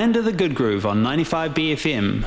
Land of the Good Groove on 95 BFM.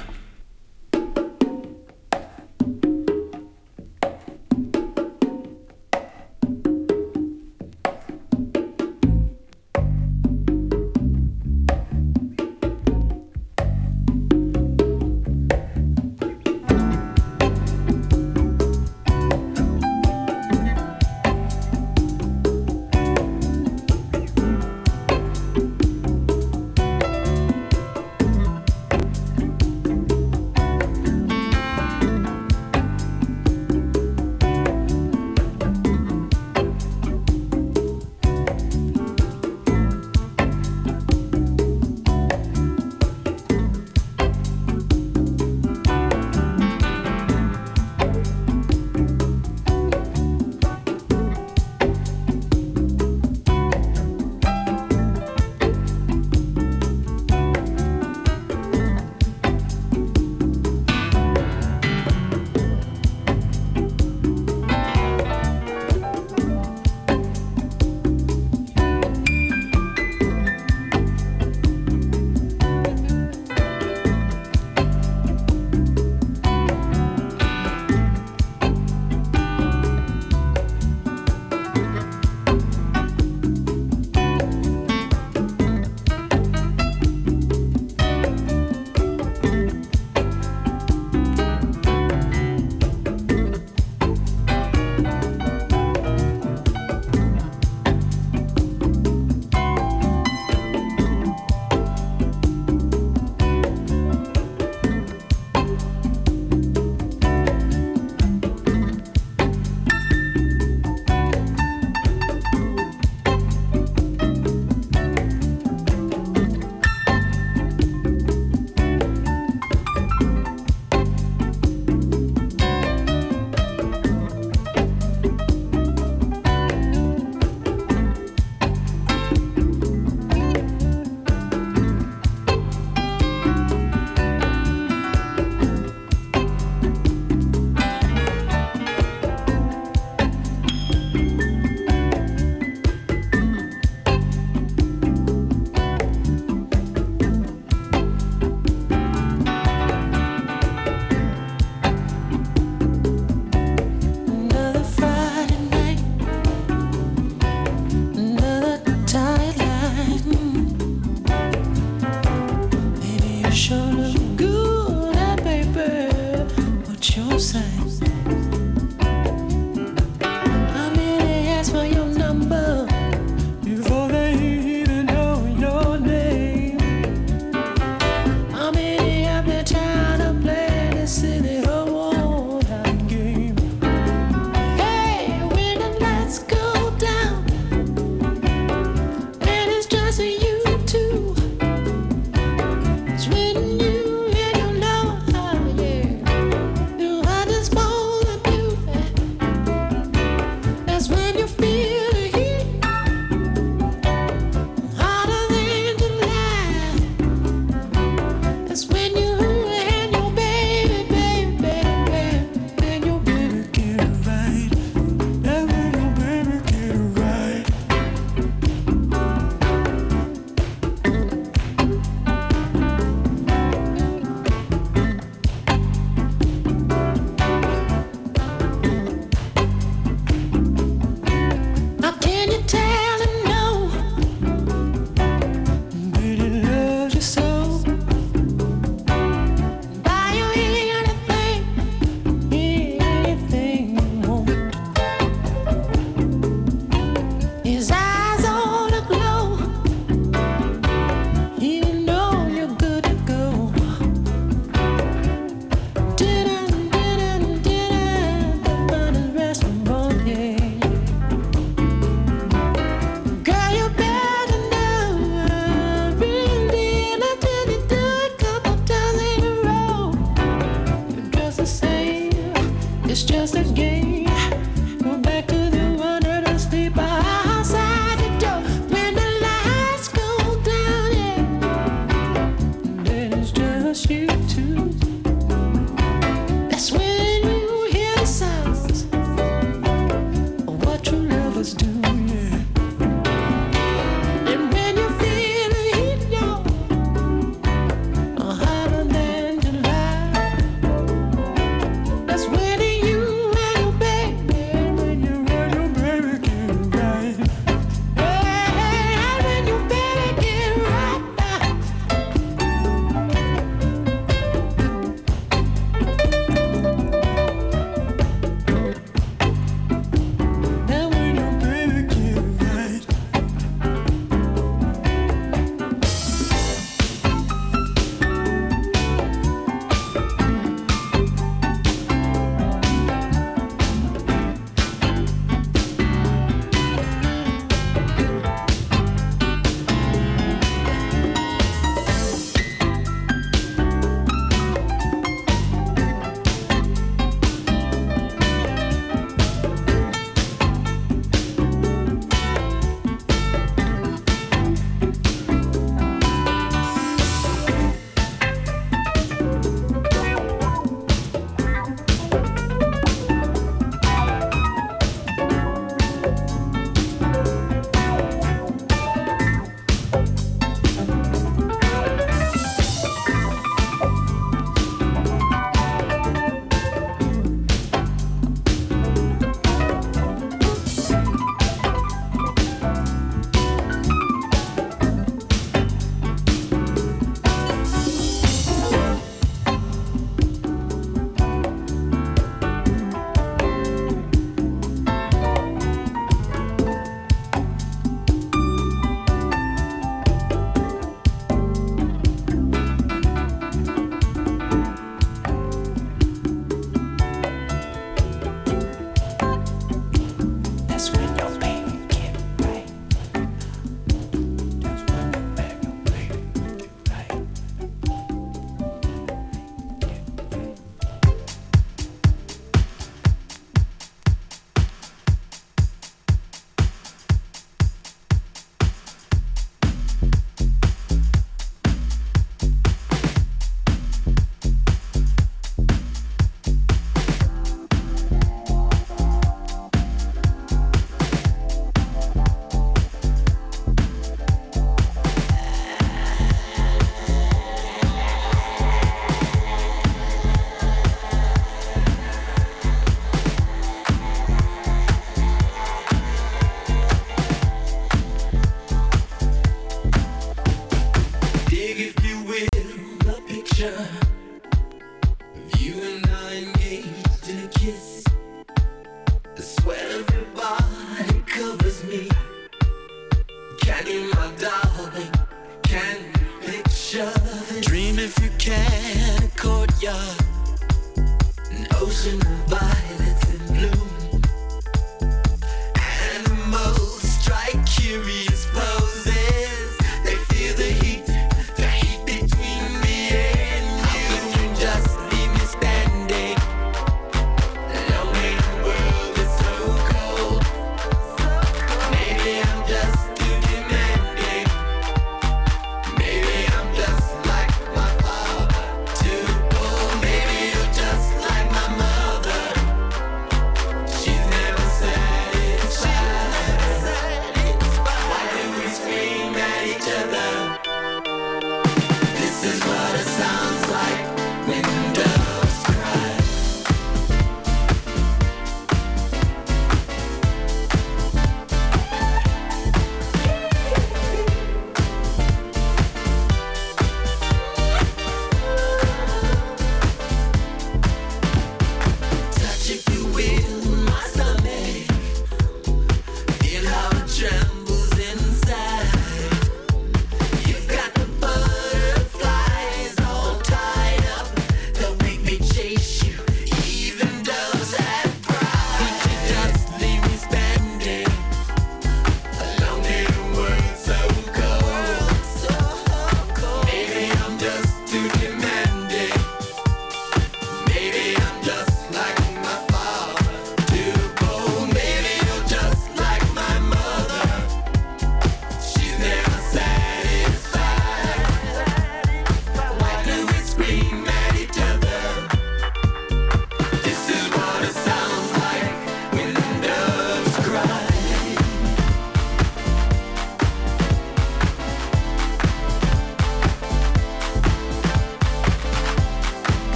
Maybe you're just like my mother.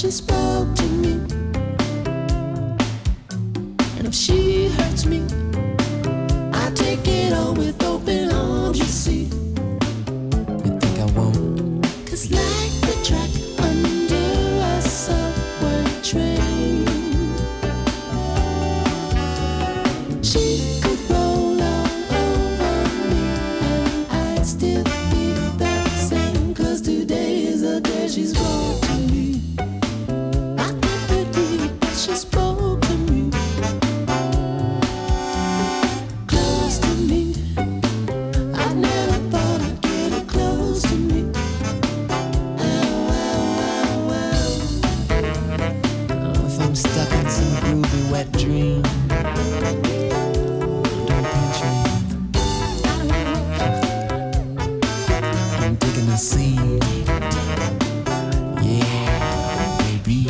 she spoke to me. And if she hurts me, I take it all with open arms, you see. You think I won't? 'Cause like the track under a subway train, she could roll all over me and I'd still be the same. 'Cause today is the day she's brought to me. I can't believe that she spoke to me. Close to me. I never thought I'd get her close to me. Oh, if I'm stuck in some groovy wet dream, don't pinch me. I'm digging the scene. Yeah, baby.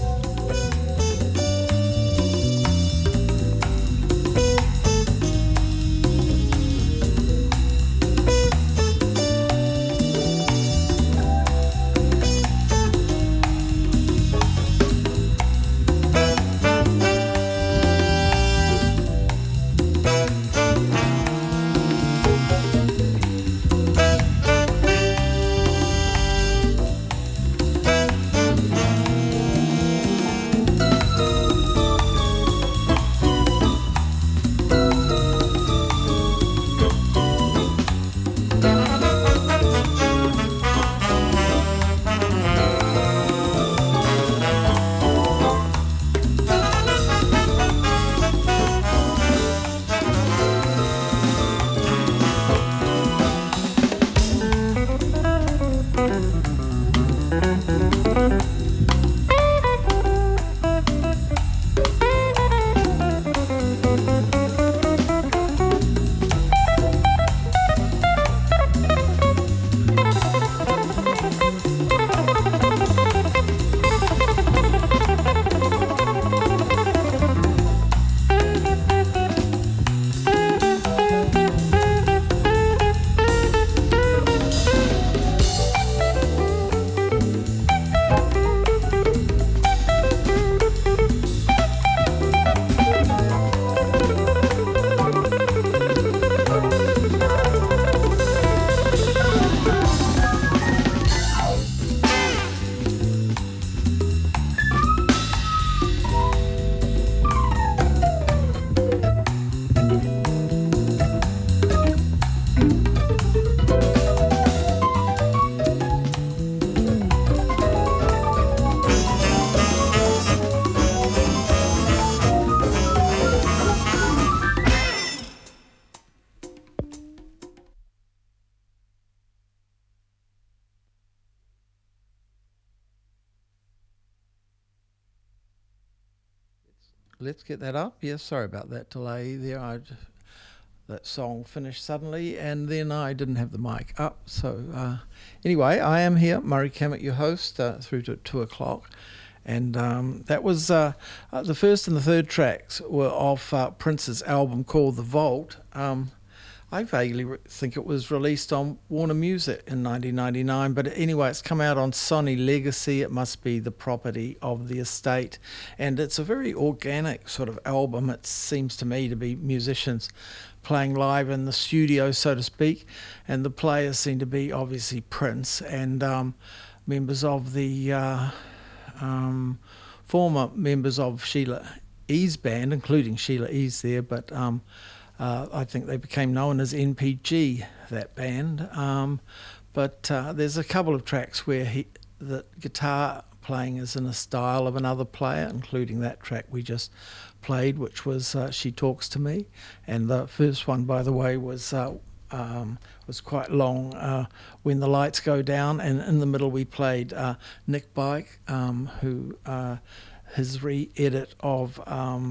Let's get that up. Yes, sorry about that delay there. That song finished suddenly, and then I didn't have the mic up. So anyway, I am here, Murray Cammett, your host, through to 2 o'clock. And that was the first and the third tracks were off Prince's album called The Vault. I vaguely think it was released on Warner Music in 1999, but anyway, it's come out on Sony Legacy. It must be the property of the estate, and it's a very organic sort of album. It seems to me to be musicians playing live in the studio, so to speak, and the players seem to be obviously Prince and members of the former members of Sheila E.'s band, including Sheila E.'s there, but I think they became known as NPG, that band. But there's a couple of tracks where the guitar playing is in a style of another player, including that track we just played, which was She Talks to Me. And the first one, by the way, was quite long, When the Lights Go Down. And in the middle we played Nick Bike, who his re-edit of...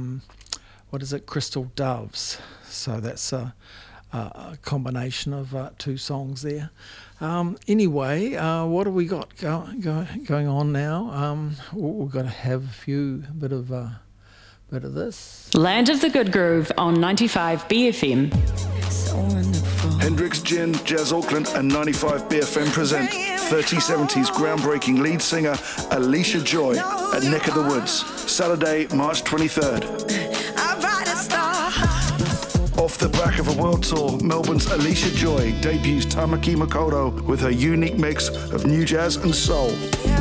Crystal Doves. So that's a combination of two songs there. Anyway, what have we got going on now? We've got to have a few bit of this. Land of the Good Groove on 95 BFM. So wonderful. Hendrix Gin, Jazz Auckland and 95 BFM present 3070s groundbreaking lead singer Alicia Joy at Neck of the Woods, Saturday, March 23rd. Off the back of a world tour, Melbourne's Alicia Joy debuts Tamaki Makoto with her unique mix of new jazz and soul.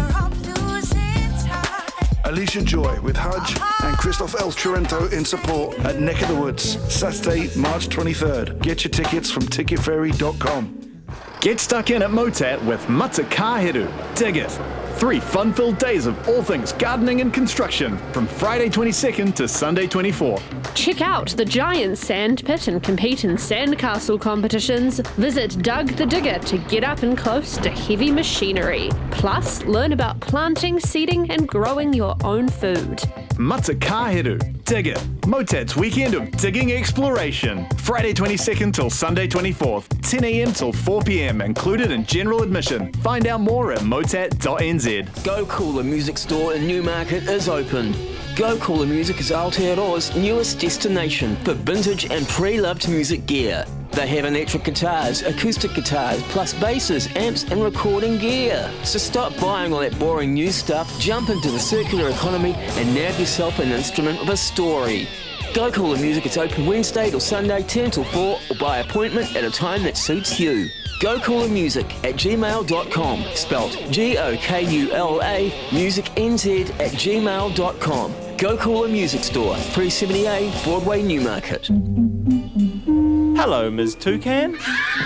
Alicia Joy with Hudge and Christoph El Trento in support at Neck of the Woods, Saturday, March 23rd. Get your tickets from ticketferry.com. Get stuck in at Motat with Matakahiru. Dig it! 3 fun-filled days of all things gardening and construction from Friday 22nd to Sunday 24th. Check out the giant sand pit and compete in sandcastle competitions. Visit Doug the Digger to get up and close to heavy machinery. Plus, learn about planting, seeding and growing your own food. Matakahiru. Dig it! Motat's weekend of digging exploration. Friday 22nd till Sunday 24th. 10 a.m. till 4 p.m. included in general admission. Find out more at motat.nz. Go Cooler Music Store in Newmarket is open. Go Cooler Music is Aotearoa's newest destination for vintage and pre-loved music gear. They have electric guitars, acoustic guitars, plus basses, amps and recording gear. So stop buying all that boring new stuff, jump into the circular economy and nab yourself an instrument with a story. Go Cooler Music is open Wednesday till Sunday 10 till 4 or by appointment at a time that suits you. GoCoolerMusic@gmail.com, spelt GOKULA musicnz@gmail.com. Go Cooler Music Store, 370A, Broadway, Newmarket. Hello, Ms. Toucan.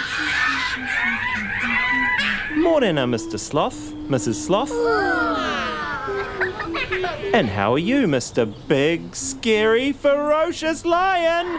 Morning, Mr. Sloth, Mrs. Sloth. And how are you, Mr. Big, Scary, Ferocious Lion?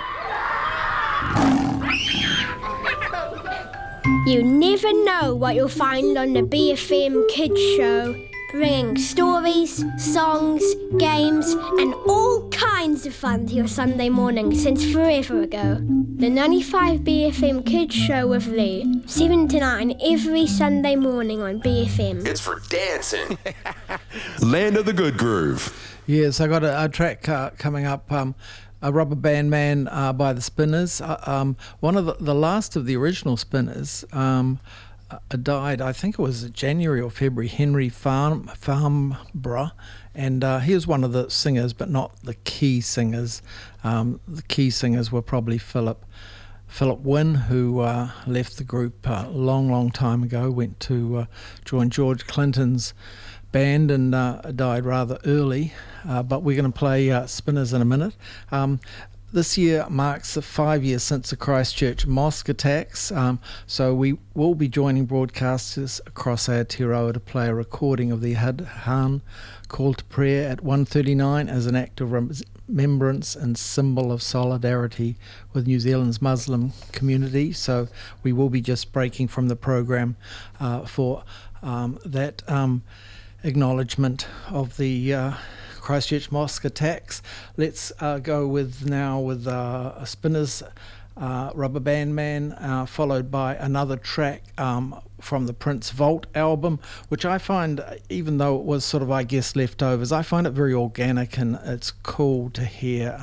You never know what you'll find on the BFM Kids Show, bringing stories, songs, games and all kinds of fun to your Sunday morning since forever ago. The 95 BFM Kids Show with Lee, 7 to 9 every Sunday morning on BFM. It's for dancing. Land of the Good Groove. Yes, I got a track coming up, a Rubber Band Man by the Spinners. One of the last of the original Spinners died, I think it was January or February, Henry Farnborough, and he was one of the singers, but not the key singers. The key singers were probably Philip Wynne, who left the group a long time ago, went to join George Clinton's band and died rather early, but we're going to play Spinners in a minute. This year marks the 5 years since the Christchurch mosque attacks, so we will be joining broadcasters across Aotearoa to play a recording of the Adhan call to prayer at 1:39 as an act of remembrance and symbol of solidarity with New Zealand's Muslim community. So we will be just breaking from the program for that acknowledgement of the Christchurch mosque attacks. Let's go with a Spinners Rubber Band Man, followed by another track from the Prince Vault album, which I find, even though it was sort of, I guess, leftovers, I find it very organic and it's cool to hear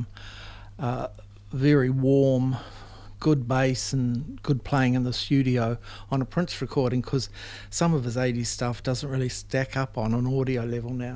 very warm, good bass and good playing in the studio on a Prince recording, because some of his 80s stuff doesn't really stack up on an audio level now.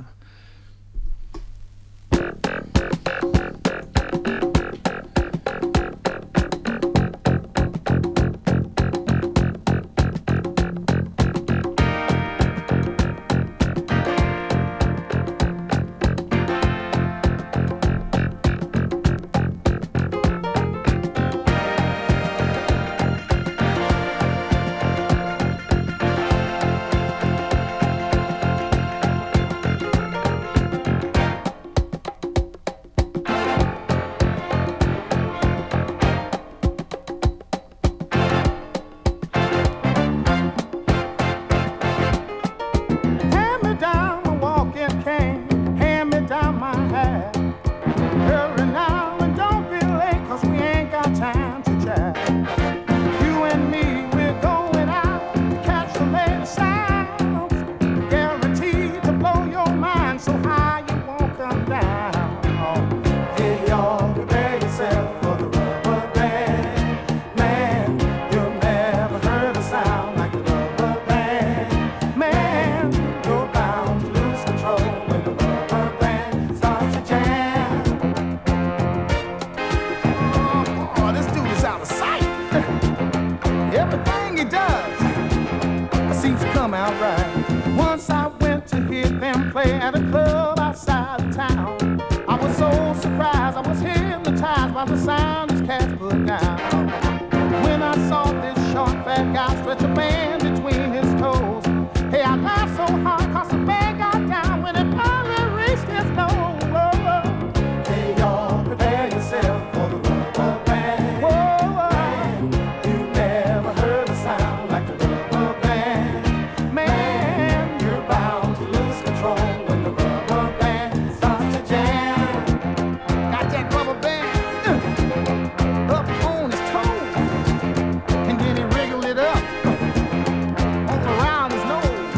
club outside of town. I was so surprised, I was hypnotized by the sound these cats put down. When I saw this short fat guy stretch a band between his toes, hey, I laughed so hard 'cause the band got down when it finally reached his nose. Hey, y'all, prepare yourself for the rubber band. Whoa, you never heard a sound like the rubber band. Man, you're bound to lose control when the rubber band starts to jam. Got that rubber band up on his toes, and then he wriggled it up all around his nose.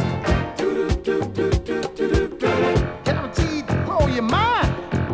Guaranteed to blow your mind.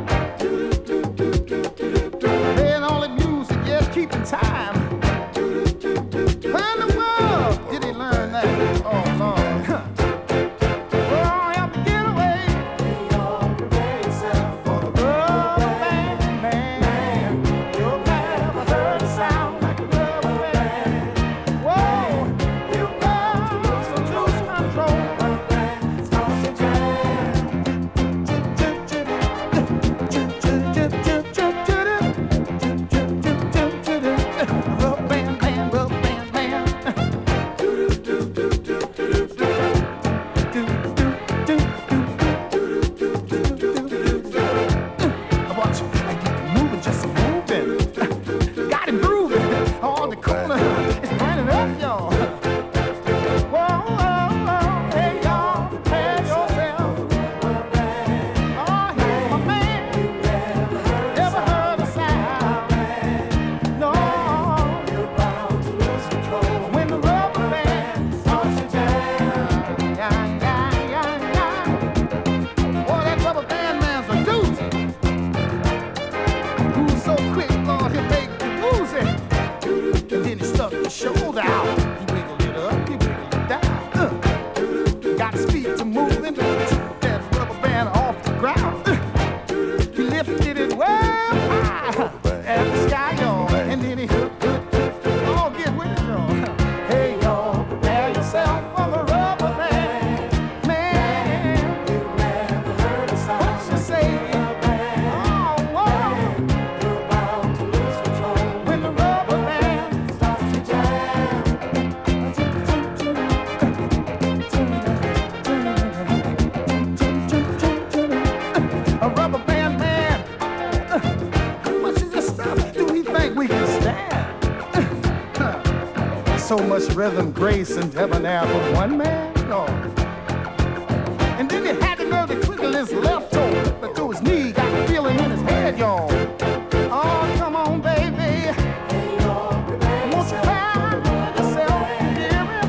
Playing all the music, yeah, keeping time. Where in the world did he learn that? Oh, Lord. Oh, help me get away. Prepare yourself for the rubber band, man. You've never heard a sound like a rubber band. Whoa, you got to lose control. Starts to jam. Rubber band, band, rubber band, band. I watch you, I get you moving, just moving. Got him grooving on the corner. It's burning up, y'all. Whoa, whoa, whoa. Hey, y'all, prepare yourself. Oh, here's my man. Never heard a sound. No, when the rubber band starts to jam. Yeah, yeah, yeah, yeah. Boy, that rubber band man's a doozy. Who's so quick, Lord, he'll make you woozy. And then he stuck his shoulder out. He wiggled it up, he wiggled it down. Got his feet to moving, took that rubber band off the ground. He lifted it way high at the sky, y'all. And then he oh, get with it, y'all. Hey, y'all, prepare yourself for the rubber band. Man, you never heard a sound. What you say? Oh, whoa. You're bound to lose control when the rubber band starts to jam. A rubber band man. How much of this stuff do we think we can stand? So much rhythm, grace, and debonair for one man? No. And then he had the nerve to twiddle his left toe, but through his knee, got the feeling in his head, y'all. Oh, come on, baby. Won't you find yourself hear me?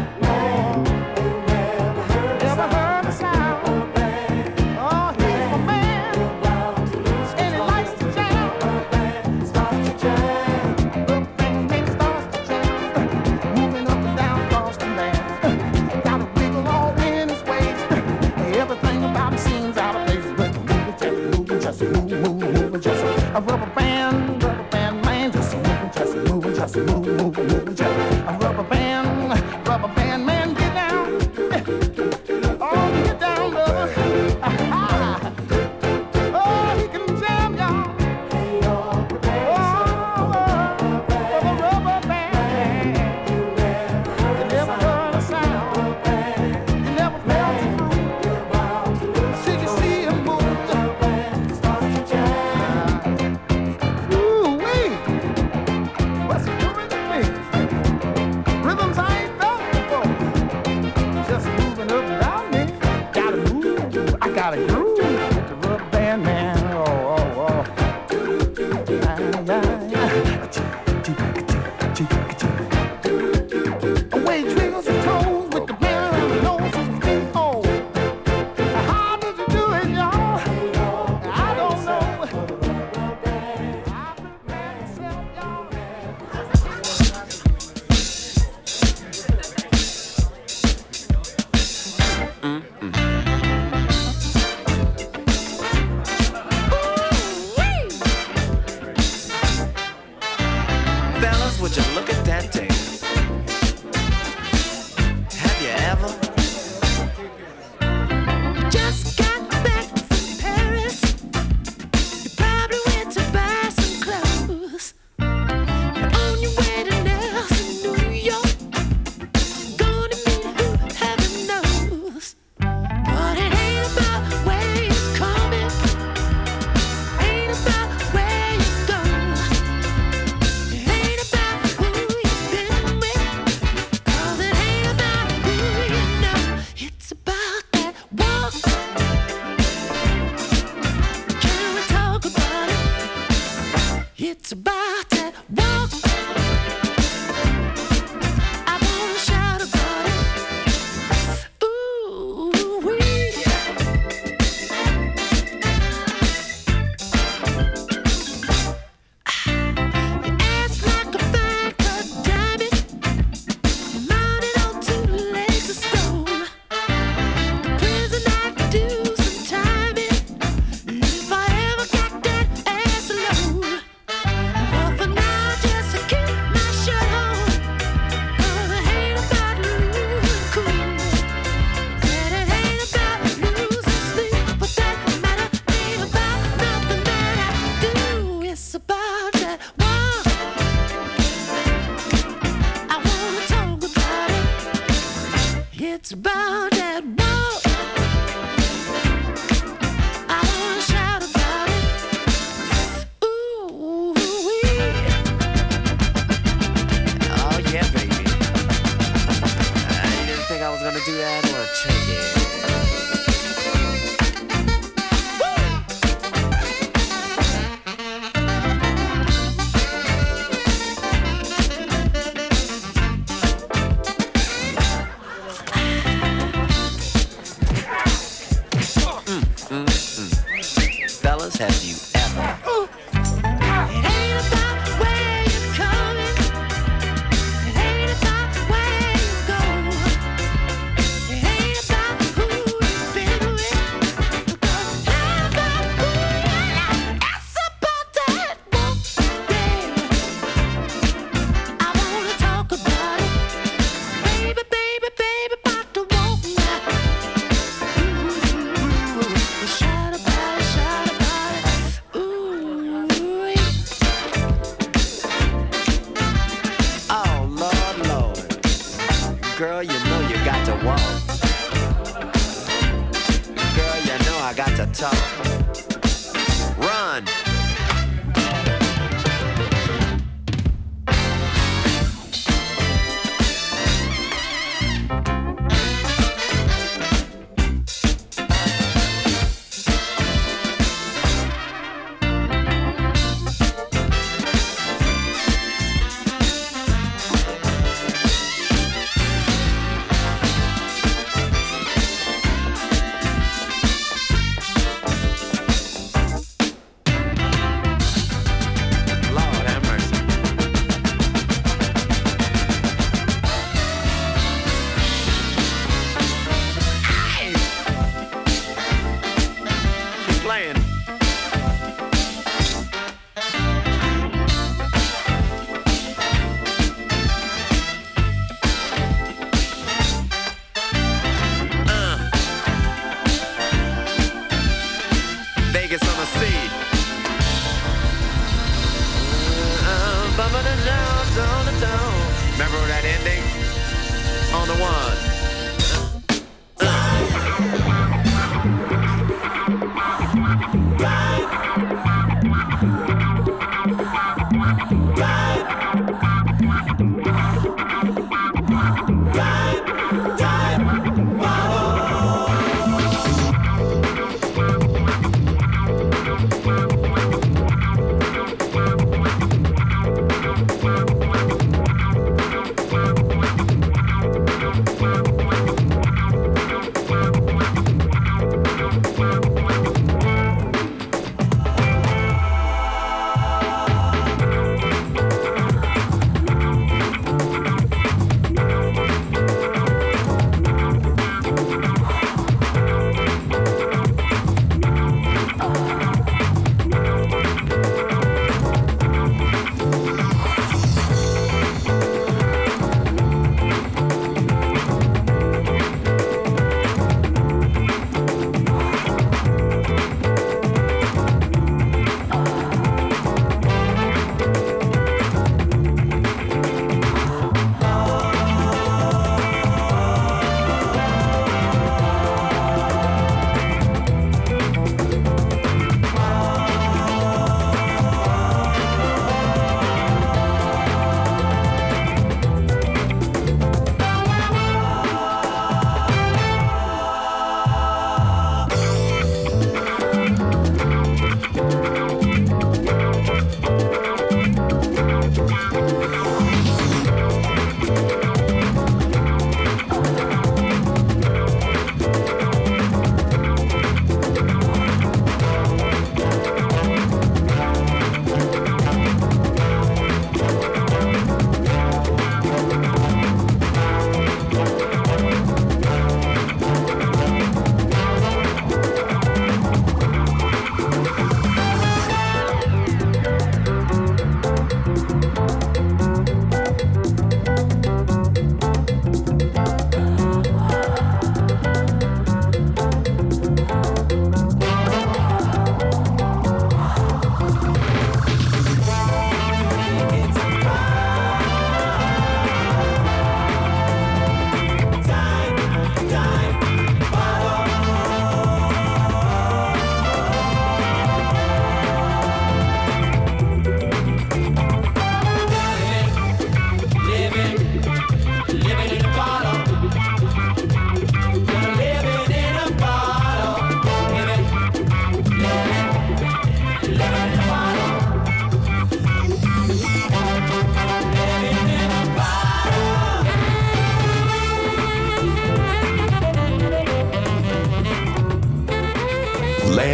Never heard a sound. Oh, he's my man, and he likes to jam. Starts to jam. The band starts to jam. Moving up and down across the land. Got a wiggle all in his waist. Everything about him seems out of place, but moving, just moving, just a rubber band man, just moving, just a rubber band man, get down, oh, get down, brother. Aha. Oh, he can jam, y'all. Oh, for the rubber band. You never heard a sound. You never felt it. Did you see him move? Ooh-wee. What's he doing to me? Rhythms I ain't felt before. Just moving up and down me. Gotta move. I gotta groove with the rubber band man. Oh. Away twinkles his toes with the band around the nose and the feet. Oh. How did you do it, y'all? I don't know. I prepared myself, y'all. fellas, have you ever? It ain't about where you're coming. It ain't about where you go. It ain't about who you've been with. It ain't about who you like. It's about that walk. Yeah. I wanna talk about it. Baby, baby, baby, about to walk now. Shout about it, shout about it. Ooh. Oh, Lord, Lord. Girl, you know you got to walk. Girl, you know I got to talk. Run. Lord have mercy. Hey! Keep playing. Vegas on the sea. Remember that ending? On the one.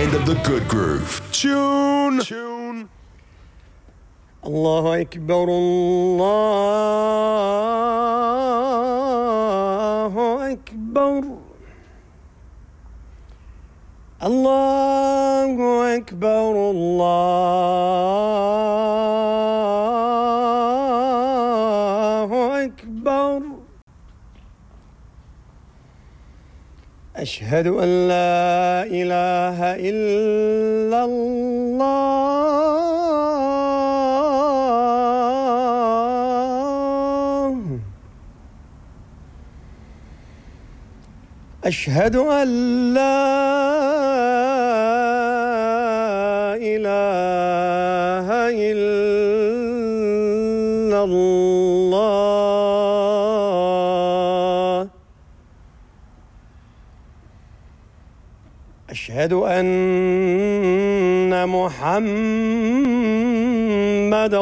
land of the good groove. Tune. الله أكبر الله أكبر الله أكبر الله أكبر أشهد أن لا إله إلا الله أشهد أن لا إله إلا الله أشهد أن محمد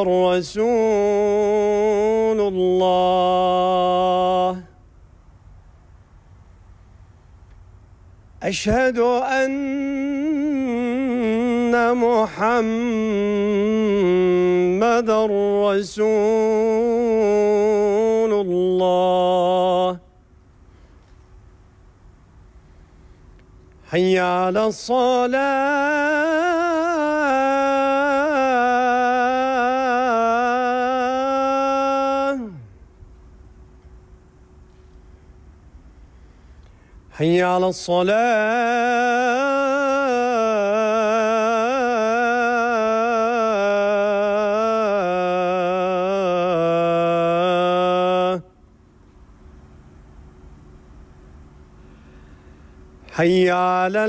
رسول الله أشهد أن محمد رسول الله حي على الصلاة حي على الصلاة حي على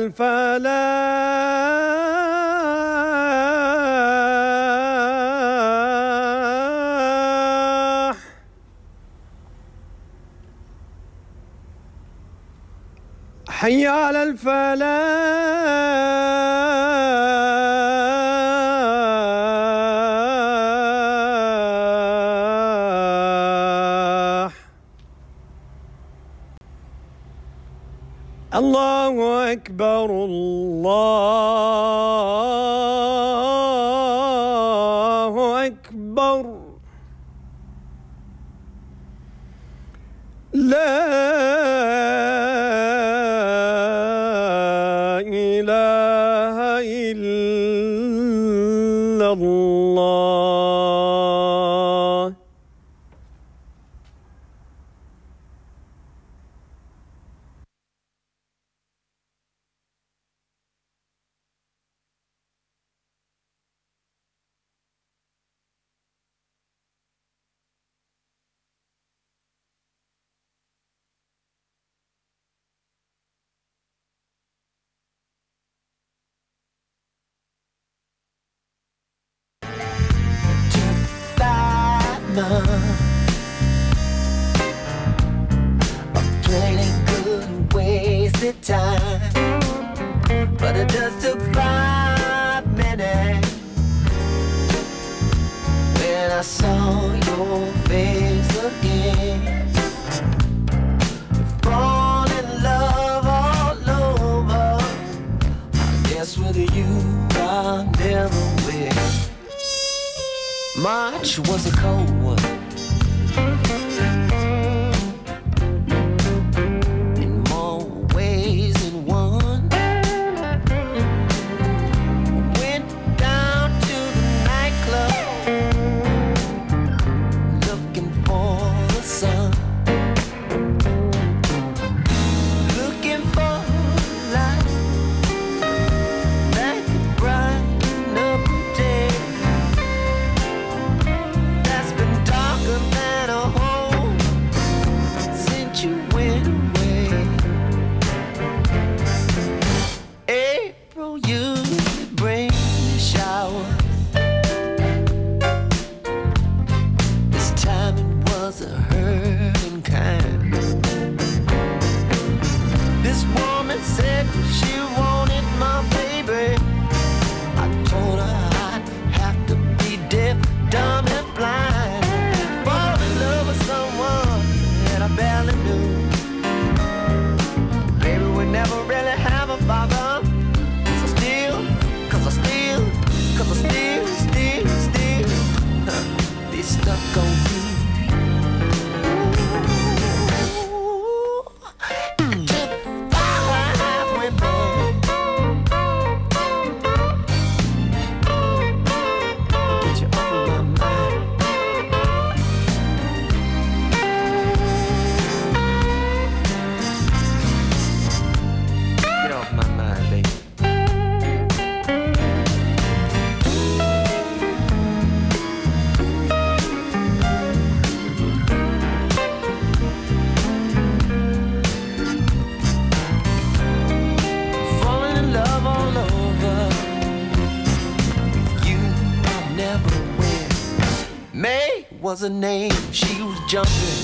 الفلاح حي على الفلاح الله أكبر الله أكبر لا إله إلا الله Plenty good wasted time, but it just took 5 minutes when I saw your face again. Fall in love all over. I guess with you I'll never win. March was a cold one. In more ways than one. Went down to the nightclub looking for the sun. Looking for light that could brighten up the day that's been darker than a whole was her name. She was jumping,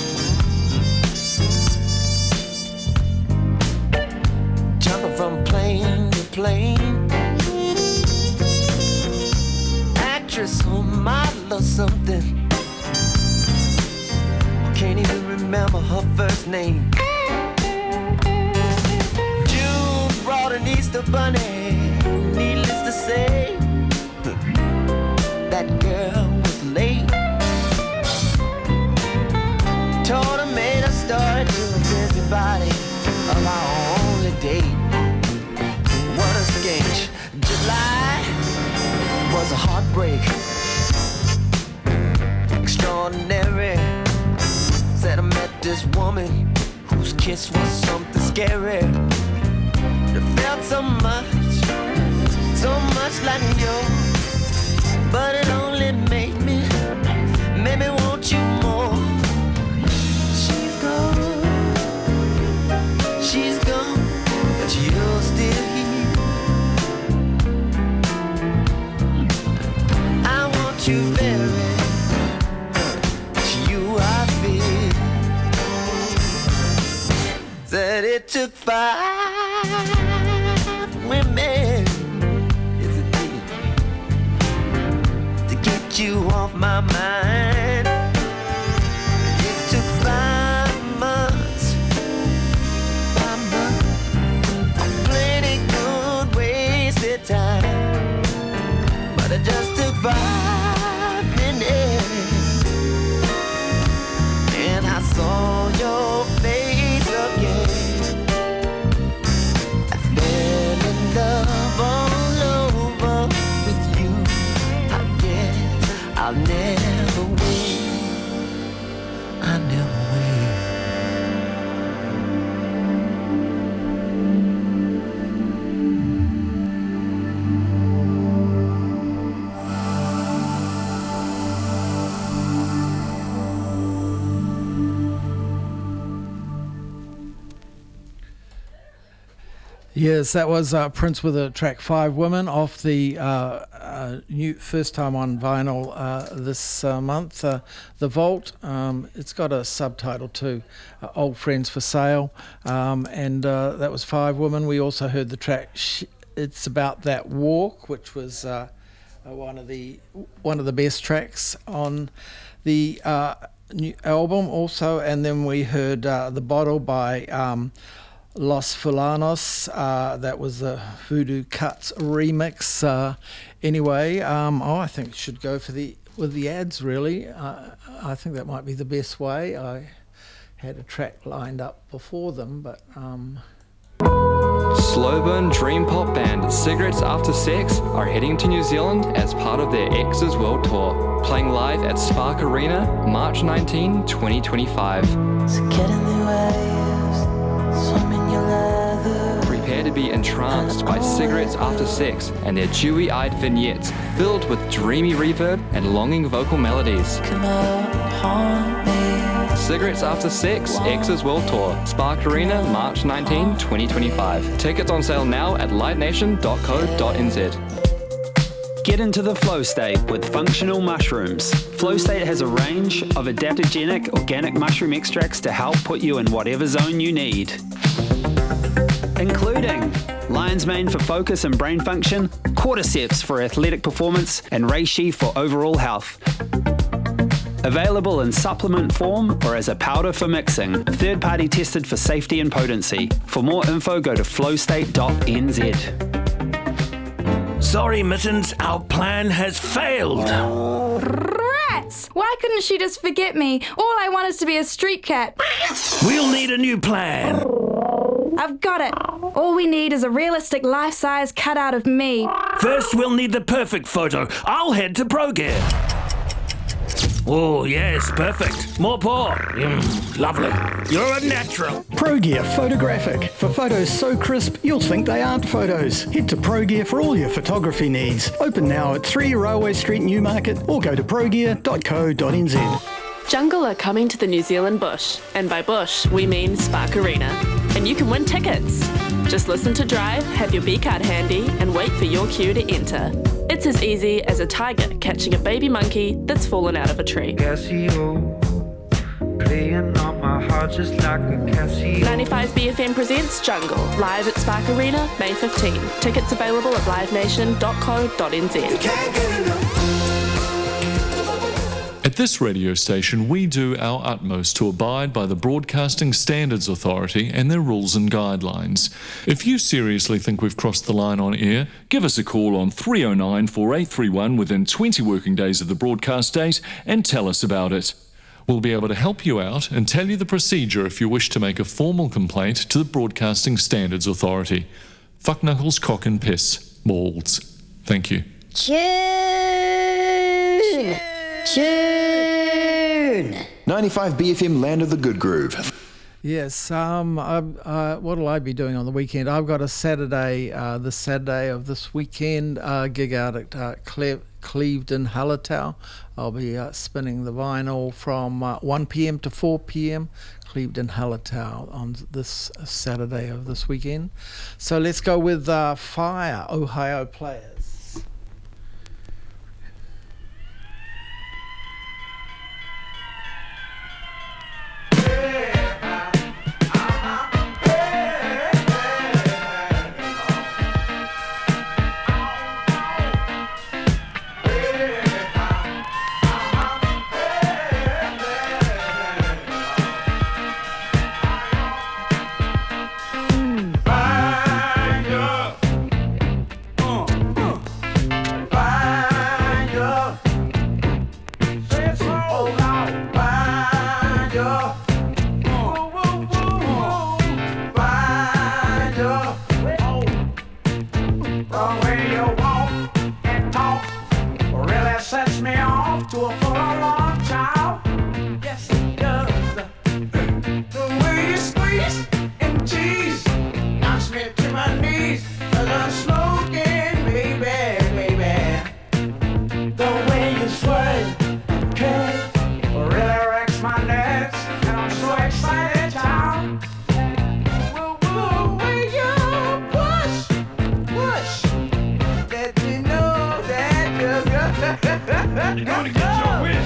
jumping from plane to plane. Actress or model or something. I can't even remember her first name. June brought an Easter bunny. Needless to say, that girl was late. Told her, made her start doing busybody of our only date. What a sketch. July was a heartbreak. Extraordinary. Said I met this woman whose kiss was something scary. It felt so much like you, but it only made me want you more. She's gone, but you're still here. I want you very, it's you I feel. Said it took 5 women you off my mind. It took 5 months, 5 months, plenty good wasted time, but it just took 5 minutes, and I saw your face again. I fell in love all over with you. I'll never win. I never win. Yes, that was Prince with a track 5 Women off the new first time on vinyl this month, The Vault. It's got a subtitle too, Old Friends for Sale, and that was 5 Women. We also heard the track It's About That Walk, which was one of the best tracks on the new album also, and then we heard The Bottle by Los Fulanos. That was the Voodoo Cuts remix. Anyway, I think it should go with the ads really. I think that might be the best way. I had a track lined up before them, but Slow burn dream pop band Cigarettes After Sex are heading to New Zealand as part of their X's World Tour, playing live at Spark Arena March 19, 2025. So get in the waves, swim in your leather. Prepare to be entranced by Cigarettes After Sex and their dewy-eyed vignettes filled with dreamy reverb and longing vocal melodies. Come out and haunt me. Cigarettes After Sex, X's World Tour, Spark Arena, March 19, 2025. Tickets on sale now at livenation.co.nz. Get into the flow state with functional mushrooms. Flow state has a range of adaptogenic organic mushroom extracts to help put you in whatever zone you need, including lion's mane for focus and brain function, cordyceps for athletic performance, and reishi for overall health. Available in supplement form or as a powder for mixing. Third party tested for safety and potency. For more info, go to flowstate.nz. Sorry, Mittens, our plan has failed. Rats! Why couldn't she just forget me? All I want is to be a street cat. We'll need a new plan. I've got it. All we need is a realistic life-size cutout of me. First, we'll need the perfect photo. I'll head to ProGear. Oh, yes, perfect. More pour. Lovely. You're a natural. ProGear Photographic. For photos so crisp, you'll think they aren't photos. Head to ProGear for all your photography needs. Open now at 3 Railway Street, Newmarket, or go to progear.co.nz. Jungle are coming to the New Zealand bush, and by bush we mean Spark Arena. And you can win tickets. Just listen to Drive, have your B-card handy, and wait for your cue to enter. It's as easy as a tiger catching a baby monkey that's fallen out of a tree. Playing on my heart just like a Casio. 95BFM presents Jungle, live at Spark Arena, May 15. Tickets available at livenation.co.nz. At this radio station, we do our utmost to abide by the Broadcasting Standards Authority and their rules and guidelines. If you seriously think we've crossed the line on air, give us a call on 309 4831 within 20 working days of the broadcast date and tell us about it. We'll be able to help you out and tell you the procedure if you wish to make a formal complaint to the Broadcasting Standards Authority. Fuck knuckles, cock and piss. Balls. Thank you. Tune! 95 BFM, Land of the Good Groove. Yes, what'll I be doing on the weekend? I've got a Saturday, this Saturday of this weekend, gig out at Clevedon, Hallertau. I'll be spinning the vinyl from 1 p.m. to 4 p.m. Clevedon, Hallertau on this Saturday of this weekend. So let's go with Fire, Ohio Players. You're gonna get your wish.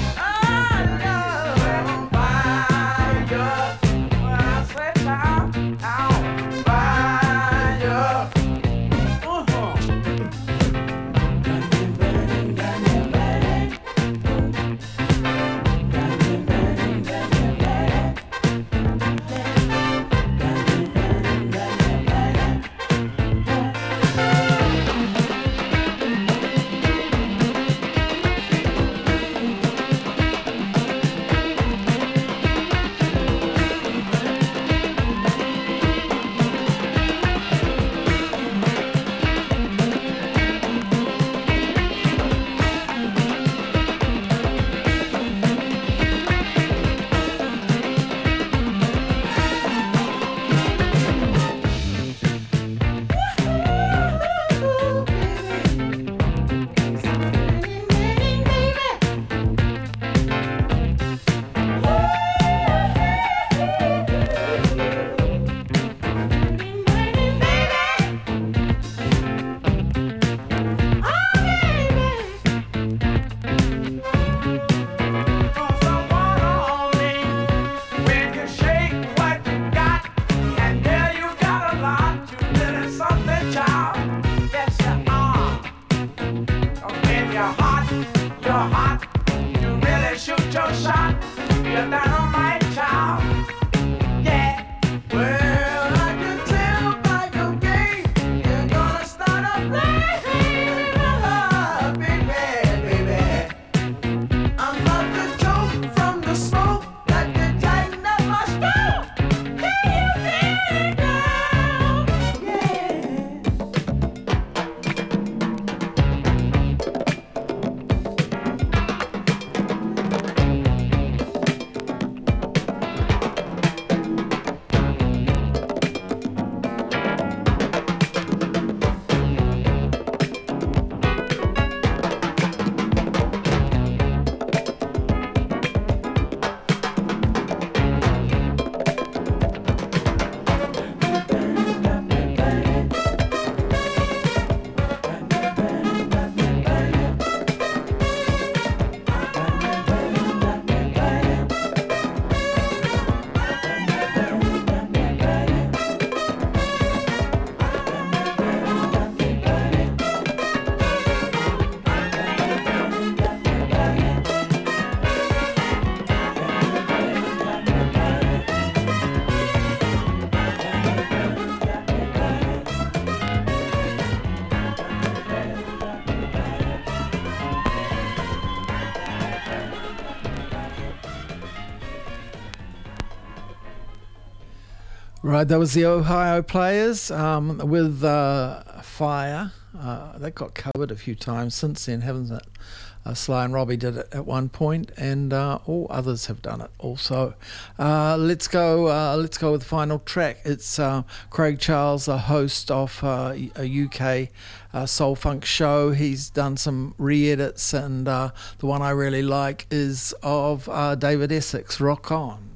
Right, that was the Ohio Players with Fire. They got covered a few times since then, haven't it? Sly and Robbie did it at one point, and all others have done it also. Let's go with the final track. It's Craig Charles, the host of a UK soul funk show. He's done some re-edits, and the one I really like is of David Essex, Rock On.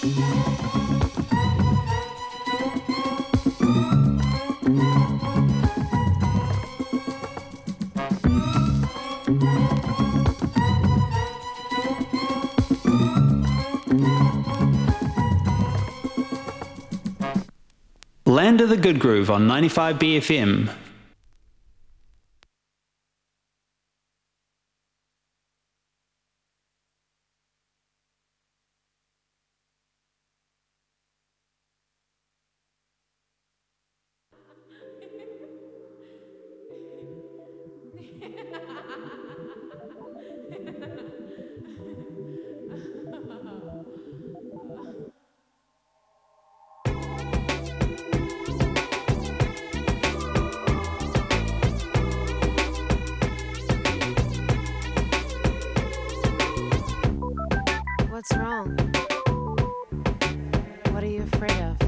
Land of the Good Groove on 95 BFM. What's wrong? What are you afraid of?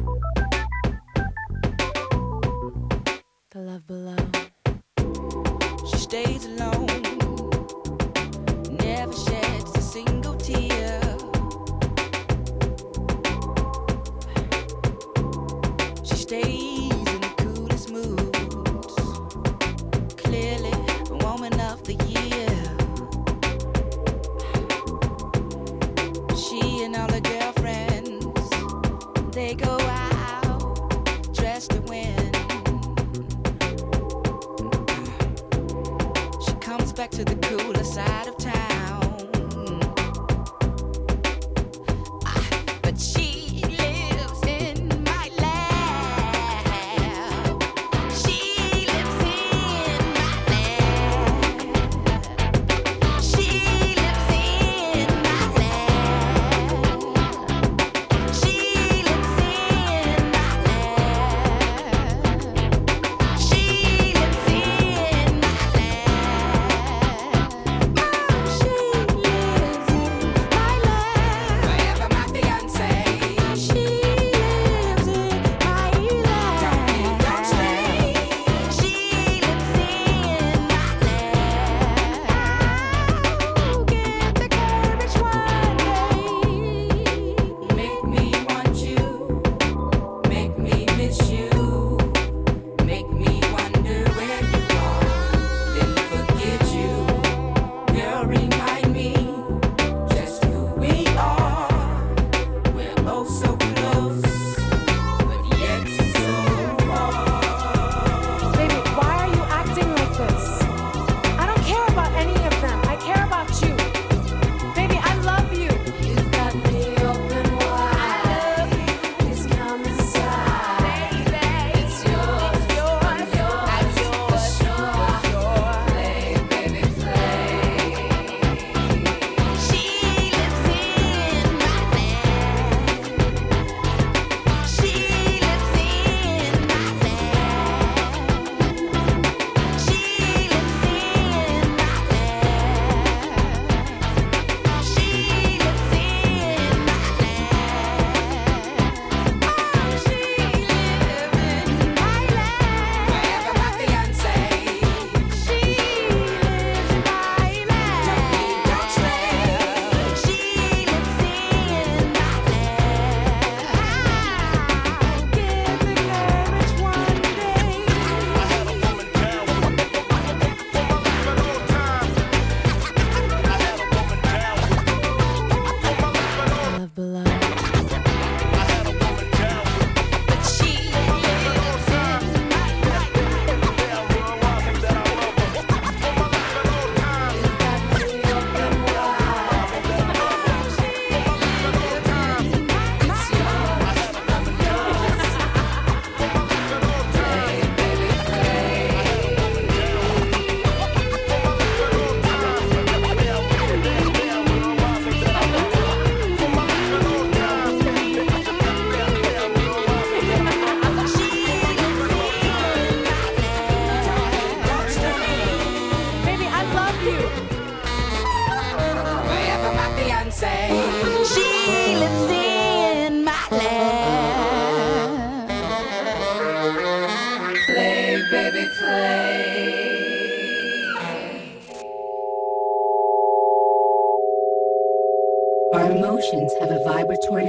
The love below. She stays alone, never sheds a single tear. She stays in the coolest moods, clearly the woman of the year. She and all her girlfriends, they go out dressed to win. She comes back to the cooler side of town. But she lives in my lab. She lives in my lab. She lives in my lab. She lives in my lab. She lives in my lab.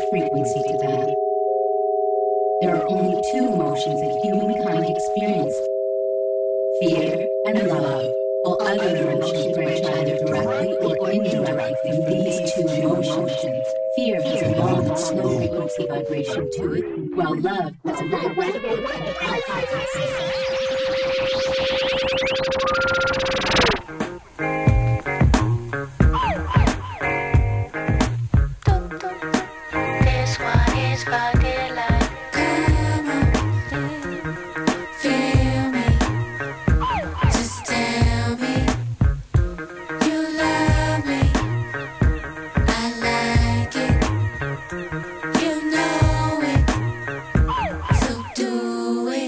frequency to them. There are only two emotions that humankind experience: fear and love. All other emotions branch either directly or indirectly through these two emotions. Fear has a long and slow frequency vibration to it, while love has a very rapid and high frequency. This one is for daylight. Come on, feel me. Just tell me you love me. I like it. You know it. So do it.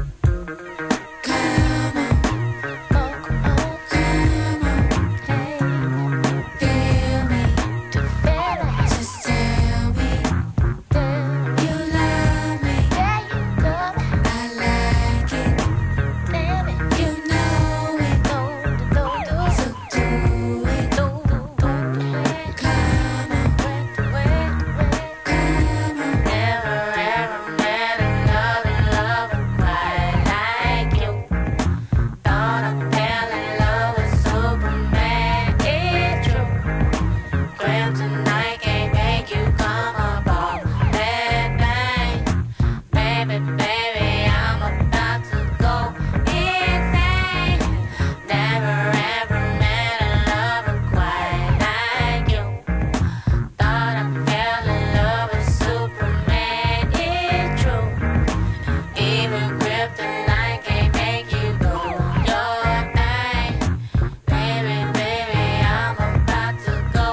Come on. Come on. Feel me. Just tell me you love me. I like it. You know it. So do it. Come on. Never ever met another lover quite like you. Thought I fell in love with Superman. It's true. Kryptonite can't make you come up off that thing. Baby, baby, I'm about to go insane. Never ever met a lover quite like you. Thought I fell in love with Superman. It's true. Even Kryptonite can't make you go your thing. Baby, baby, I'm about to go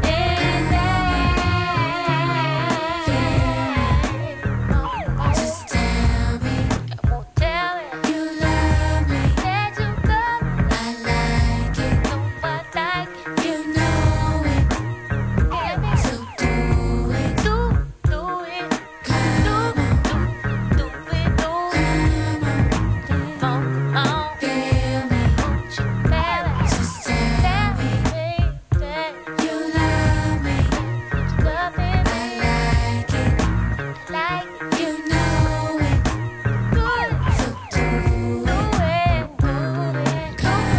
insane. Just tell me you love me. I like it. You know it. So do it. Come on. Come on. Feel me. Just tell me you love me. I like it. You know it. So do it. Come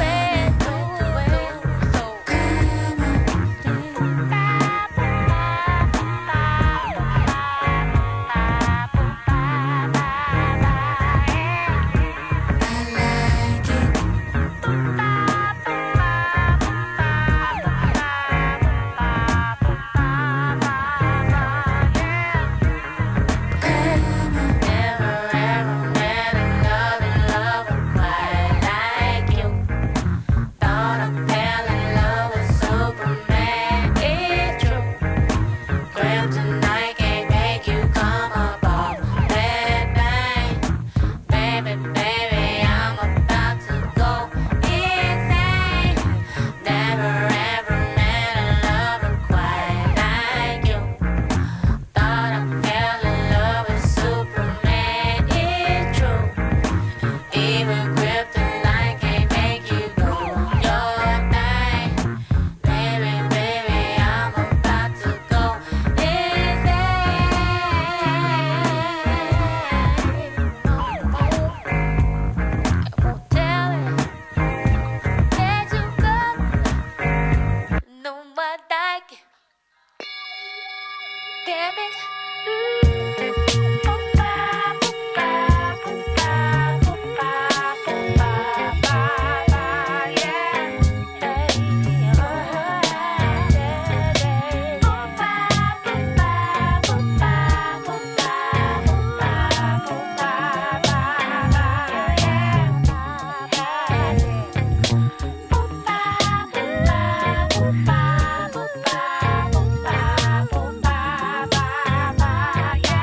Kryptonite can't make you come up off that thing. Baby, baby, I'm about to go insane. Never ever met a lover quite like you. Thought I fell in love with Superman. It's true. Even Kryptonite can't make you go your thing. Baby, baby, I'm about to go damn it. Yeah.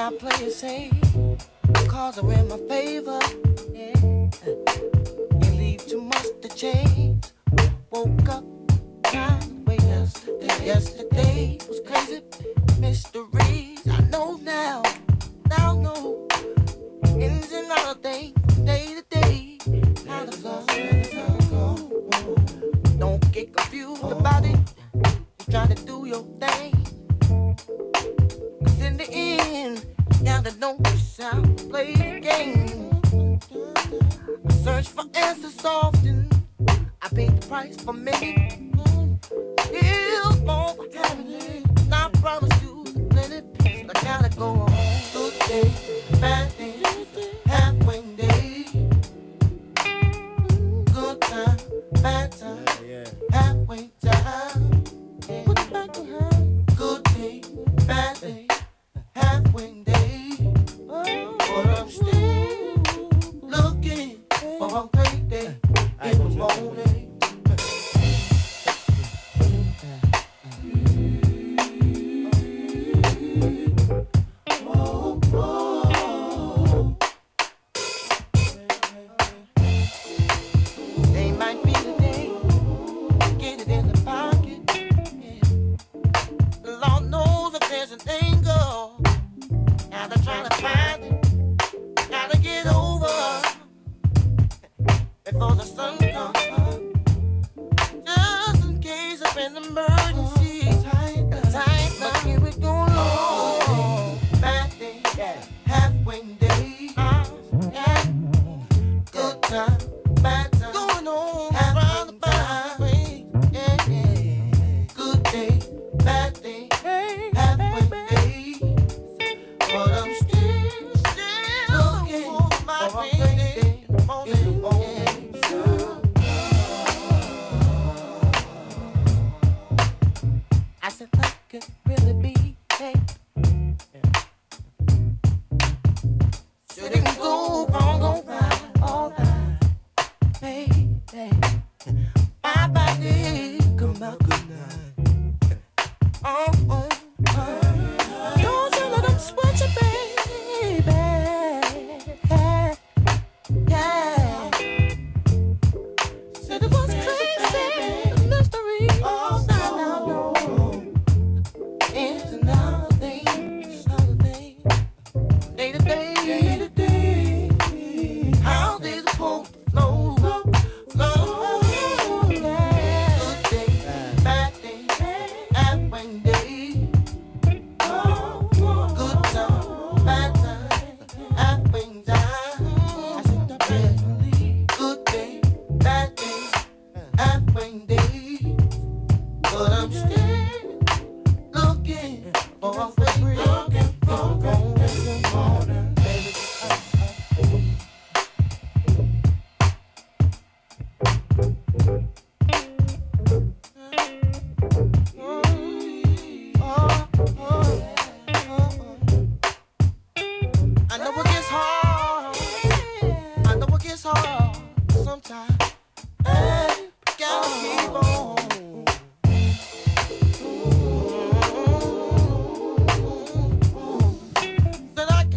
Now play it safe, cause are in my favor. Yeah. Ain't leave too much to change. Woke up, time way yesterday. Yesterday was crazy. Mysteries I know now. Now know ins and outs of things from day to day. How the love go. Don't get confused about it. You try to do your thing. Cause in the end, you gotta know just how to play the game. I search for answers often. I paid the price for many. Still won't have it. I promise you plenty. But I gotta go on. Good day, bad day, halfway day. Good time, bad time, halfway time. Put it back to her. Good day, bad day, halfway day. But I'm still looking for a great day in the morning. They might be the day, get it in the pocket. The Lord knows if there's an angle. Gotta try to find it, gotta get over before the sun comes up. Just in case of an emergency. Tight, but here we go. Long bad day, halfway day. Yeah. Good time, bad time. Going on round the byway. Yeah, yeah. Good day, bad day, halfway day. But I'm still looking for a great day in the morning. I said that could really be, hey. Shouldn't go wrong, go right, all right. Hey, hey. My body come out good night. Oh, oh, oh. Don't you let them switch it, baby. Yeah. Said it was crazy, mystery. Oh, no. It's another thing, day to day. How they supposed to flow, yeah. Good day, bad day, halfway day. Good time, bad time, halfway time. I said the best. Good day, bad day, halfway day. But I'm still looking for a favorite, looking for a morning, baby. I know it gets hard. I know it gets hard sometimes. Hey, gotta keep on. That I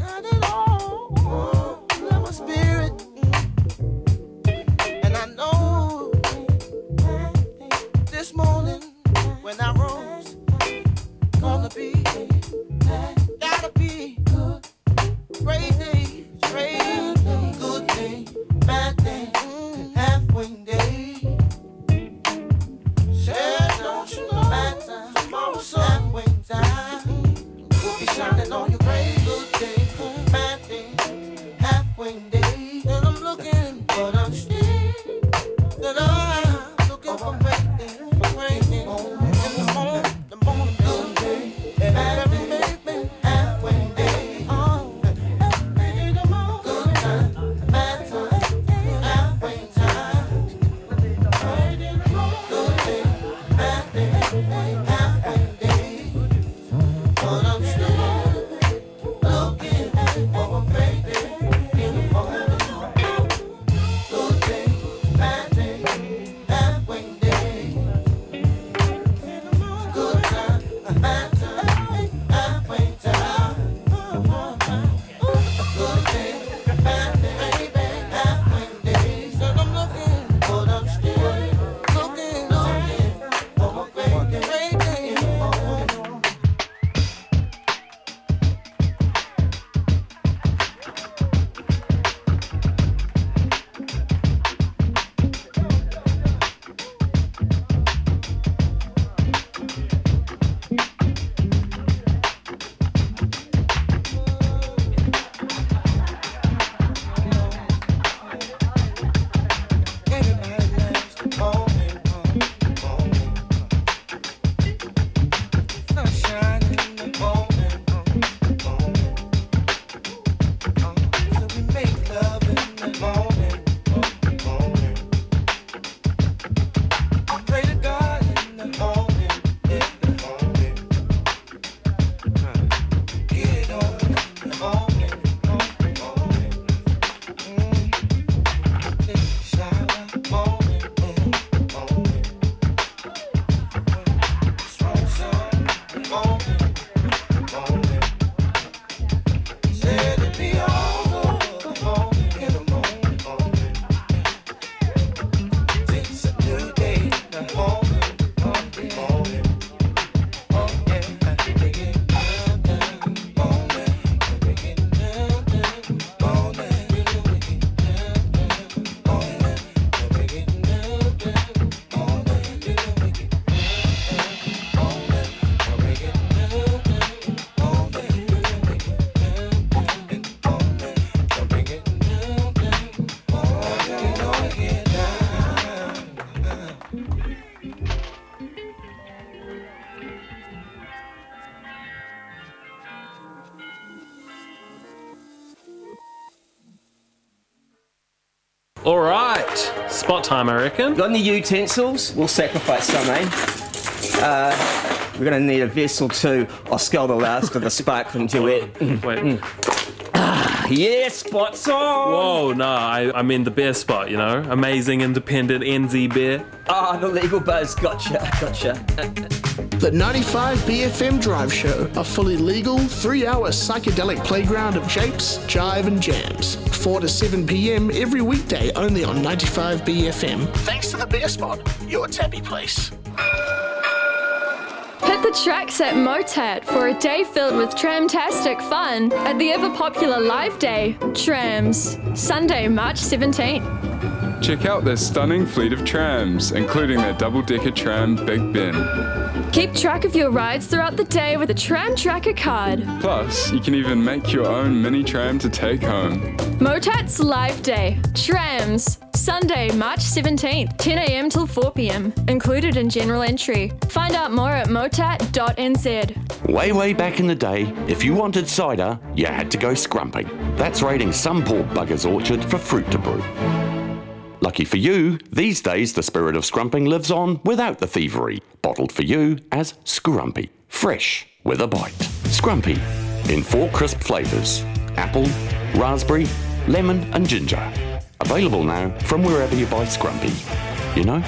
All right, spot time, I reckon. Got any utensils? We'll sacrifice some, eh? We're going to need a vessel too. I'll scull the last of the sparkling duet. Wait. Yeah, spot's on! Whoa, no, I mean the beer spot, you know? Amazing, independent NZ beer. The legal buzz. Gotcha. The 95 BFM Drive Show, a fully legal 3-hour psychedelic playground of japes, jive and jams. 4 to 7 p.m. every weekday only on 95 BFM. Thanks to the Beer Spot, your tappy place. Hit the tracks at Motat for a day filled with tramtastic fun at the ever-popular live day, Trams, Sunday, March 17th. Check out their stunning fleet of trams, including their double-decker tram Big Ben. Keep track of your rides throughout the day with a Tram Tracker card. Plus, you can even make your own mini tram to take home. Motat's live day, Trams, Sunday, March 17th, 10 a.m. till 4 p.m. Included in general entry. Find out more at motat.nz. Way back in the day, if you wanted cider, you had to go scrumping. That's raiding some poor bugger's orchard for fruit to brew. Lucky for you, these days the spirit of scrumping lives on without the thievery. Bottled for you as Scrumpy. Fresh with a bite. Scrumpy in 4 crisp flavours. Apple, raspberry, lemon and ginger. Available now from wherever you buy Scrumpy. You know?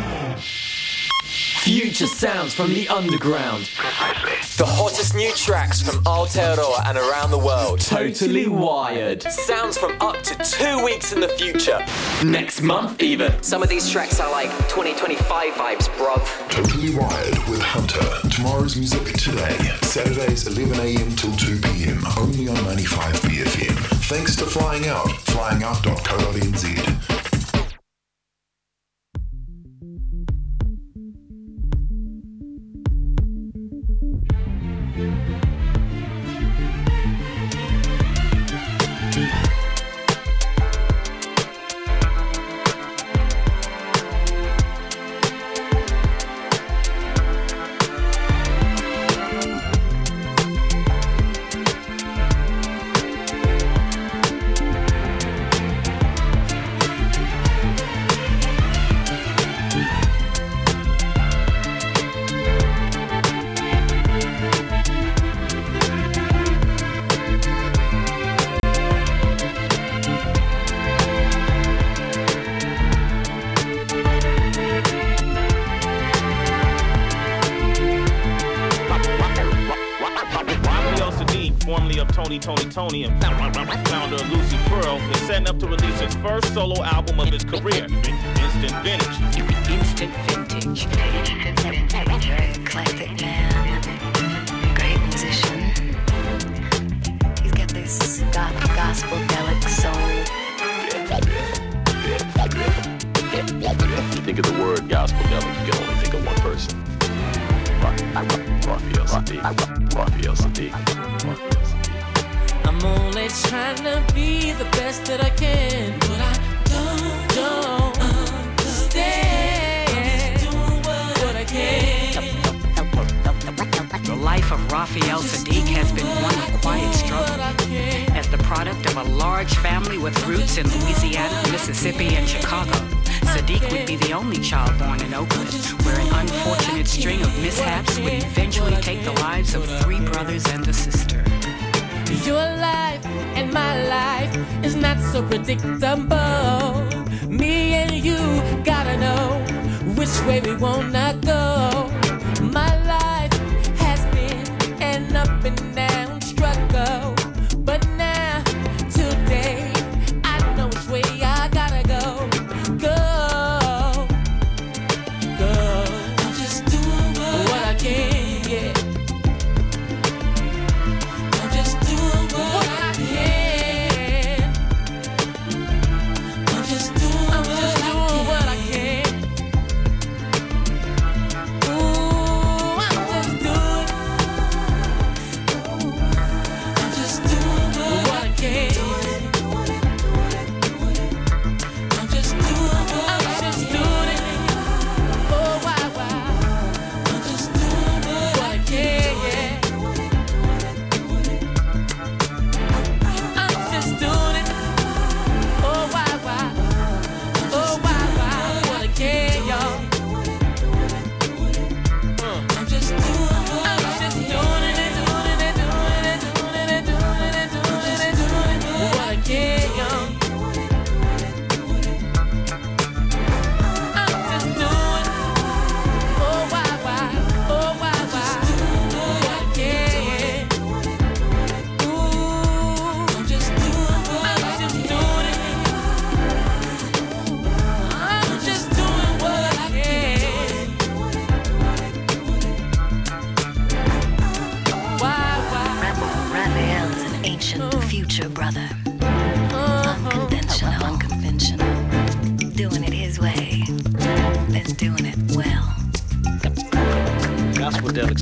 Future sounds from the underground. The hottest new tracks from Aotearoa and around the world. Totally wired. Sounds from up to 2 weeks in the future. Next month even. Some of these tracks are like 2025 vibes, bruv. Totally Wired with Hunter. Tomorrow's music today. Saturdays 11 a.m. till 2 p.m. Only on 95 BFM. Thanks to Flying Out. Flyingout.co.nz. Tony and founder of Lucy Pearl is setting up to release his first solo album of his career, Instant Vintage. Instant Vintage. Very eclectic man, great musician. He's got this gospel-delic soul. You think of the word gospel-delic, you can only think of one person. Raphael Sadiq. I'm only trying to be the best that I can, but I don't understand what I can. The life of Raphael Sadiq has been one of quiet struggle. As the product of a large family with roots in Louisiana, Mississippi, and Chicago, Sadiq would be the only child born in Oakland, where an unfortunate string of mishaps would eventually take the lives of 3 brothers and a sister. Your life and my life is not so predictable. Me and you gotta know which way we wanna go. My life has been an up and down struggle, but now, today, I know which way I gotta go. I'm just doing what I can, yeah. Ooh. ancient future brother. Unconventional. Doing it his way. Then doing it well. Gospel-delic.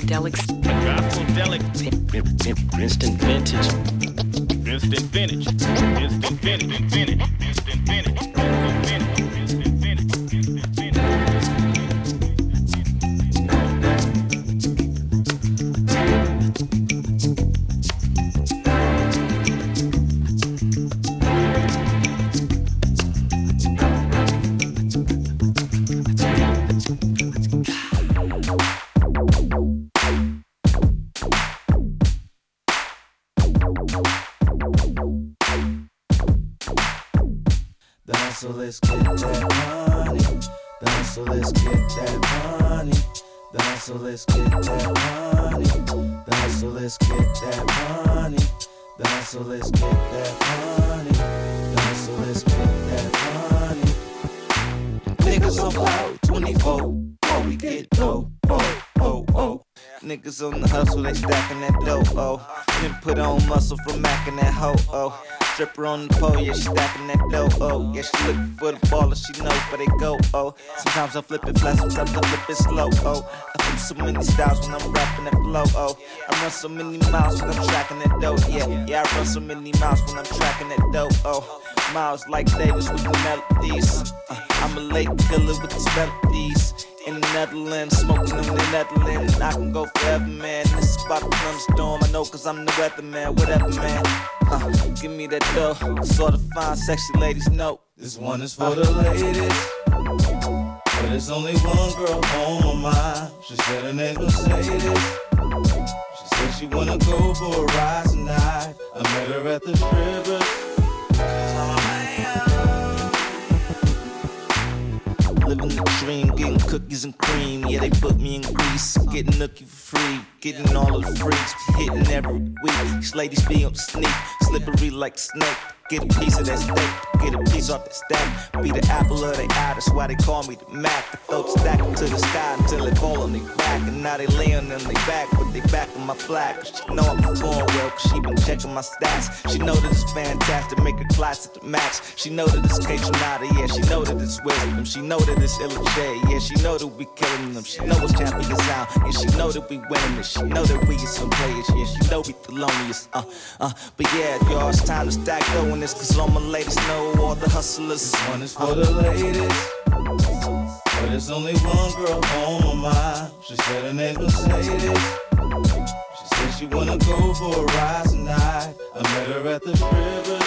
Instant vintage. Instant vintage. Instant vintage. So let's get that money. So let's get that money. So let's get that money. So let's get that money. So let's get that money. So let's get that money. Niggas on cloud 24. Oh, we get dough. Oh. Niggas on the hustle, they stacking that dough. Oh, then put on muscle from macking that hoe. Oh. Stripper on the pole, yeah, she stacking that dough, oh. Yeah, she looking for the baller, she know where they go, oh. Sometimes I flip it fast, sometimes I flip it slow, oh. I flip so many styles when I'm rapping that flow, oh. I run so many miles when I'm tracking that dough, yeah. I run so many miles when I'm tracking that dough, oh. Miles like Davis with the melodies. I'm a late killer with these melodies. In the Netherlands, smoking in the Netherlands. I can go forever, man. This is about to thunderstorm. I know, cause I'm the weatherman, whatever, man. Give me that dough, so the fine, sexy ladies know. This one is for the ladies, but there's only one girl on my mind. She said her name's Mercedes. She said she wanna go for a ride tonight. I met her at the strippers. Living the dream, getting cookies and cream. Yeah, they put me in Greece, getting nookie for free. Getting all of the freaks, hitting every week. These ladies be on sneak, slippery like a snake. Get a piece of that steak, get a piece off that stack. Be the apple of their eye, that's why they call me the Mac. I throw the stack to the sky until they fall on their back. And now they laying on their back, but they back on my flag. She know I'm performing well, cause she been checking my stats. She know that it's fantastic, make her class at the max. She know that it's K-Tronada, yeah, she know that it's wisdom. She know that it's Illa J, yeah, she know that we killing them. She know it's champion sound, yeah, she know that we winning it. She know that we get some players, yeah, she know we the loneliest, But yeah, y'all, it's time to stack though in this, cause all my ladies know all the hustlers. This one is for the ladies, but there's only one girl on my mind. She said her name's Mercedes. She said she wanna go for a ride tonight. I met her at the strippers.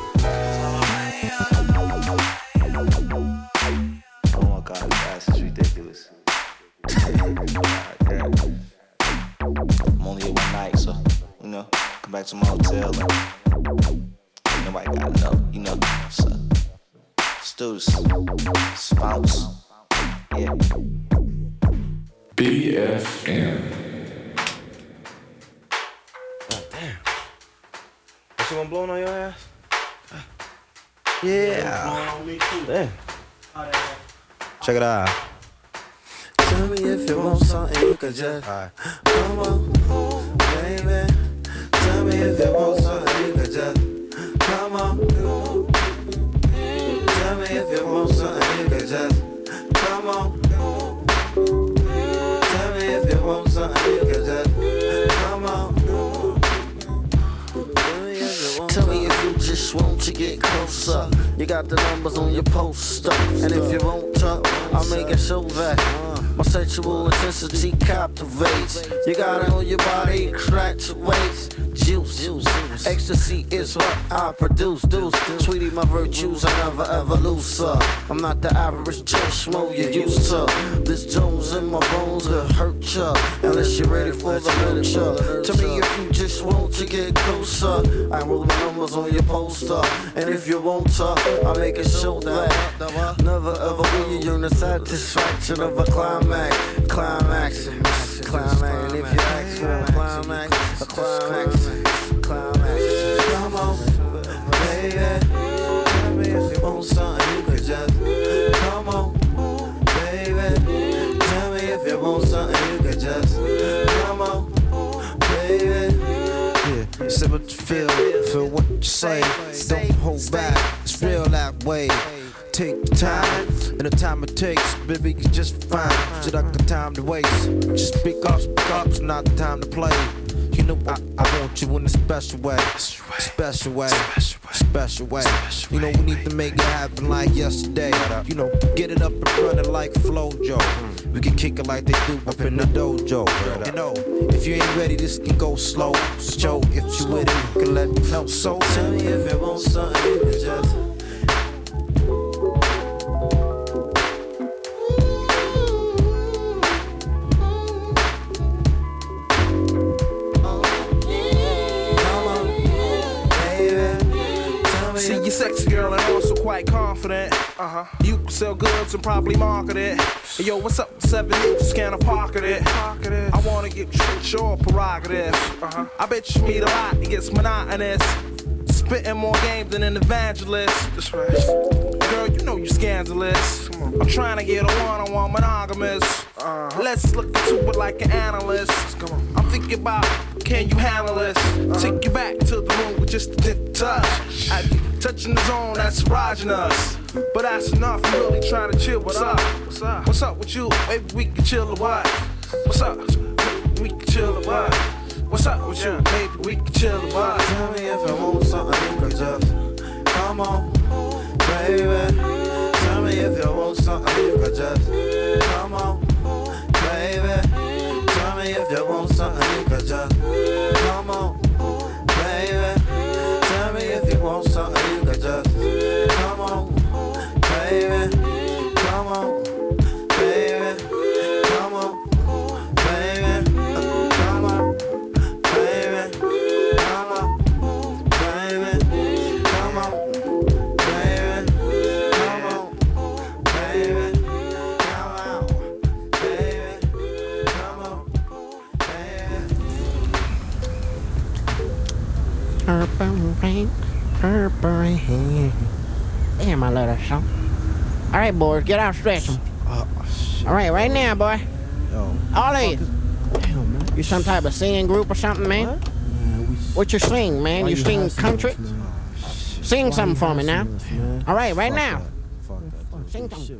Oh my God, guys, it's ridiculous. I'm only here one night, so, you know, come back to my hotel and nobody gotta know, you know, so let's do this. Spouse, yeah. BFM. God damn. Is someone blowing on your ass? Yeah. Damn. Check it out. Tell me if you want something, you can just come on, baby. Tell me if you want something, you can just come on. Tell me if you want something, you can just come on. Tell me if you want something, you can just come on. Tell me if you just want to get closer. You got the numbers on your poster, and if you won't talk, I'll make it so that my sexual intensity captivates. You gotta know your body extracts juice. Ecstasy is what I produce. Sweetie, my virtues I never ever lose. I'm not the average Joe Schmo you used to. This Jones in my bones will hurt ya unless you're ready for the nurture. Tell me if you just want to get closer. I roll my numbers on your poster, and if you won't talk, I'll make it show that never ever will you yearn the satisfaction of a climax. And if you ask for a climax. Come on, baby. Tell me if you want something, you can just come on, baby. Tell me if you want something, you can just come on, baby. Yeah, it's a say what you feel what you say. Don't hold back, it's real that way. Take the time, and the time it takes, baby, you just fine. Shit, I got time to waste. Just speak up, it's not the time to play. You know I want you in a special way, special way, special way. You know we need to make it happen like yesterday. You know, get it up and running like Flojo. We can kick it like they do up in the dojo. You know, if you ain't ready, this can go slow. But yo, if you with it, you can let me know. So tell me if you want something, you can just. See, you sexy girl and also quite confident. You can sell goods and probably market it. Hey, yo, what's up? 7 inches, can I pocket it? I wanna get your prerogative. I bet you meet a lot, it gets monotonous. Spitting more game than an evangelist. That's right. Girl, you know you scandalous. I'm trying to get a one-on-one monogamous. Let's look into it like an analyst. I'm thinking about, can you handle this? Take you back to the room with just a dip touch. I be touching the zone that's erogenous. But that's enough, I'm really trying to chill. What's up? What's up with you? Maybe we can chill or what? What's up? We can chill or what? What's up with you? Maybe we can chill or what? Tell me if I want something, you can just come on, baby. Tell me if you want something, you can just come on, baby. Tell me if you want something, you can just come on, baby. Tell me if you want something, you can just come on, baby. Come on, baby. Come on, baby. Come on, baby. Come on, baby. Come on, baby. Come on, baby. Come on, baby. Come on, baby. Damn, I love that song. All right, boys, get out, stretch them. All right, right now, boy. All of you. You some type of singing group or something, man? What you sing, man? You sing country? Sing something for me now. All right, right now. Sing something.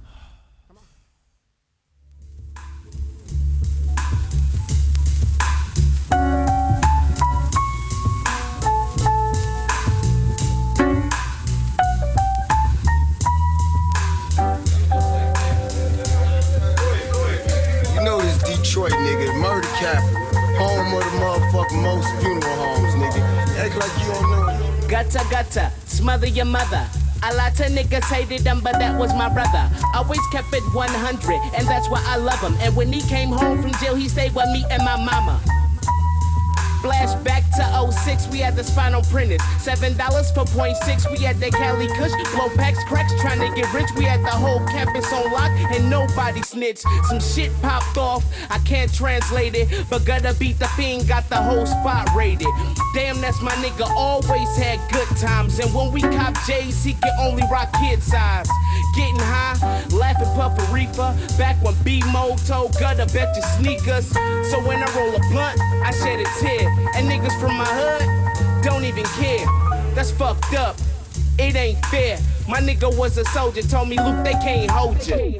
Detroit, nigga, murder capital, home of the motherfucking most funeral homes, nigga. Act like you don't know. Gutta, smother your mother. A lot of niggas hated him, but that was my brother. Always kept it 100, and that's why I love him. And when he came home from jail, he stayed with me and my mama. Flashback to 06, we had the spinal printers. $7 for .6, we had that Cali Kush. Blow packs, cracks, trying to get rich. We had the whole campus on lock, and nobody snitched. Some shit popped off, I can't translate it, but gotta beat the fiend, got the whole spot rated. Damn, that's my nigga, always had good times. And when we cop J's, he can only rock kid size. Getting high, laughing, puffin' reefer. Back when B-Mo told Gutter, bet your sneakers. So when I roll a blunt, I shed a tear. And niggas from my hood don't even care. That's fucked up. It ain't fair. My nigga was a soldier, told me, Luke, they can't hold you.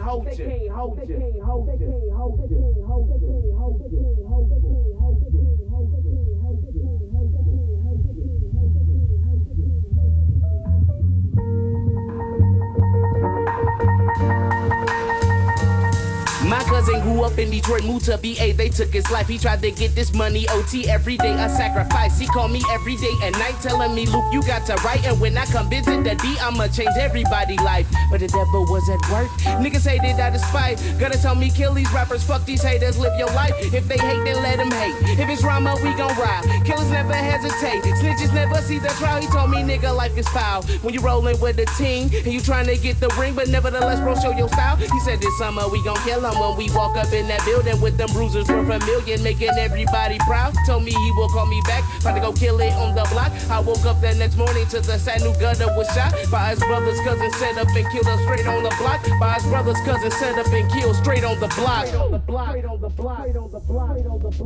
My cousin grew up in Detroit, moved to BA, they took his life. He tried to get this money, OT every day, a sacrifice. He called me every day and night, telling me, Luke, you got to write. And when I come visit the D, I'ma change everybody's life. But the devil was at work. Niggas hated out of spite. Gonna tell me, kill these rappers, fuck these haters, live your life. If they hate, then let them hate. If it's drama, we gon' ride. Killers never hesitate. Snitches never see the trial. He told me, nigga, life is foul. When you rollin' with the team, and you trying to get the ring, but nevertheless, bro, show your style. He said this summer, we gon' kill him. When we walk up in that building with them bruisers worth $1 million, making everybody proud. Told me he will call me back, about to go kill it on the block. I woke up the next morning to the sad new Gutter was shot by his brother's cousin, set up and killed us straight on the block. By his brother's cousin, set up and killed straight on the block.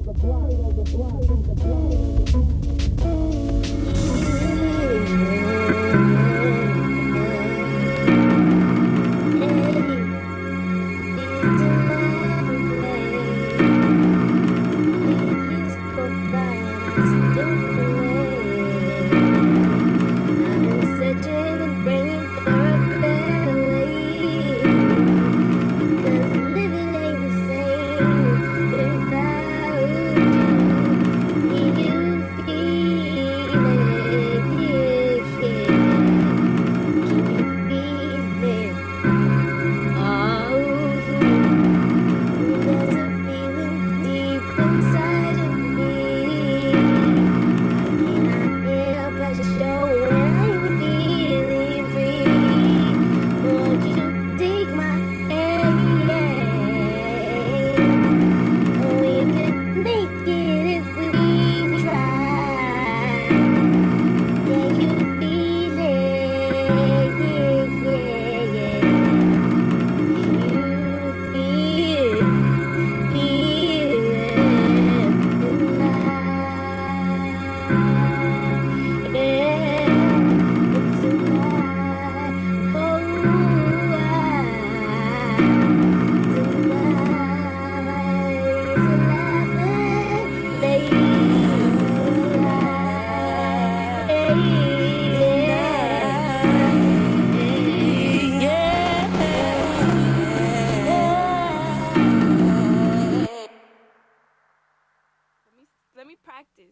Let me practice.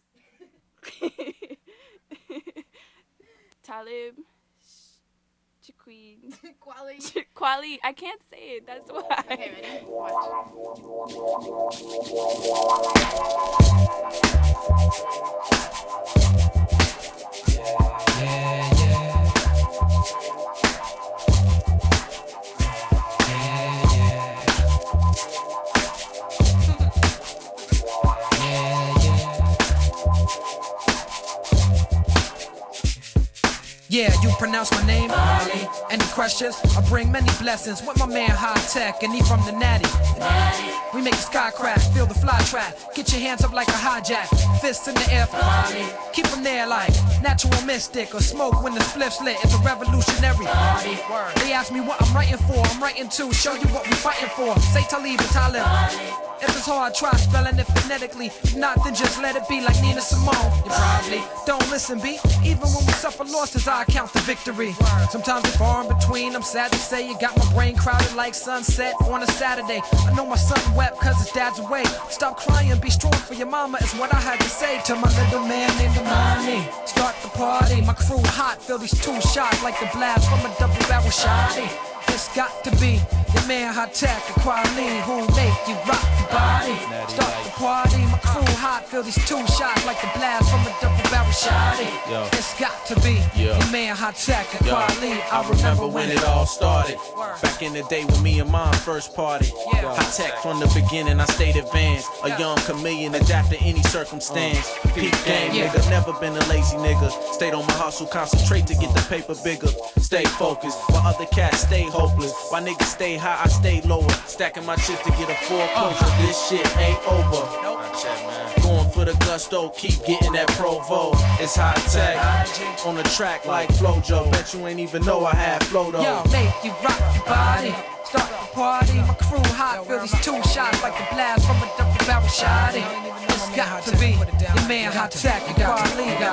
Talib, Shaqueen, Kweli. I can't say it. That's why. Okay, ready? Yeah, you pronounce my name? Molly. Any questions? I bring many blessings with my man High Tech, and he from the Natty. We make the sky crack, feel the fly trap. Get your hands up like a hijack, fists in the air for Molly. Keep them there like natural mystic or smoke when the spliff's lit. It's a revolutionary. Molly. They ask me what I'm writing for. I'm writing to show you what we fighting for. Say Talib and Talib. Molly. If it's hard, try spelling it phonetically. If not, then just let it be like Nina Simone. You probably don't listen, B. Even when we suffer losses, I count the victory. Sometimes it's far in between. I'm sad to say you got my brain crowded like sunset on a Saturday. I know my son wept cause his dad's away. Stop crying, be strong for your mama is what I had to say to my little man named Amani. Start the party, my crew hot. Feel these two shots like the blast from a double barrel shotty. It's got to be your man High Tech and Kweli who make you rock the body. Start the party, my crew hot. Feel these two shots like the blast from a double barrel shotty. It's got to be your man High Tech and Kweli. I remember when it all started. Back in the day when me and mom first party. High Tech from the beginning, I stayed advanced. A young chameleon, adapt to any circumstance. Peak game, nigga, never been a lazy nigga. Stayed on my hustle, concentrate to get the paper bigger. Stay focused, while other cats stay hopeless. While niggas stay high, I stay lower. Stacking my chips to get a foreclosure. This shit ain't over. Going for the gusto, keep getting that Provo. It's High Tech on the track like Flojo. Bet you ain't even know I had flow though. Yo, make you rock your body. Start the party, my crew hot. Feel these two shots like the blast from a double barrel shotty. It's got to be your man High Tech and Kweli. Keep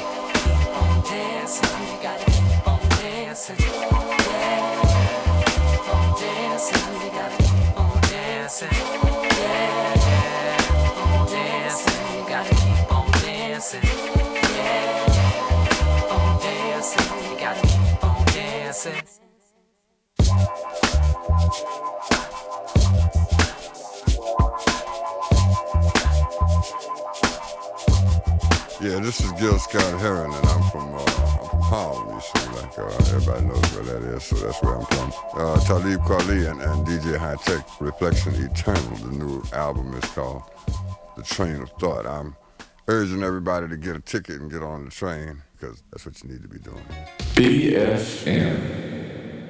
on dancing, you gotta keep on dancing. Yeah, keep on dancing, you gotta keep on dancing. Yeah, keep on dancing, you gotta keep on dancing. Yeah, keep on dancing, you gotta keep on dancing. Yeah, this is Gil Scott Heron, and I'm from Harlem, you see, like everybody knows where that is, so that's where I'm from. Talib Kweli and DJ High Tech, Reflection Eternal, the new album is called The Train of Thought. I'm urging everybody to get a ticket and get on the train, because that's what you need to be doing. BFM.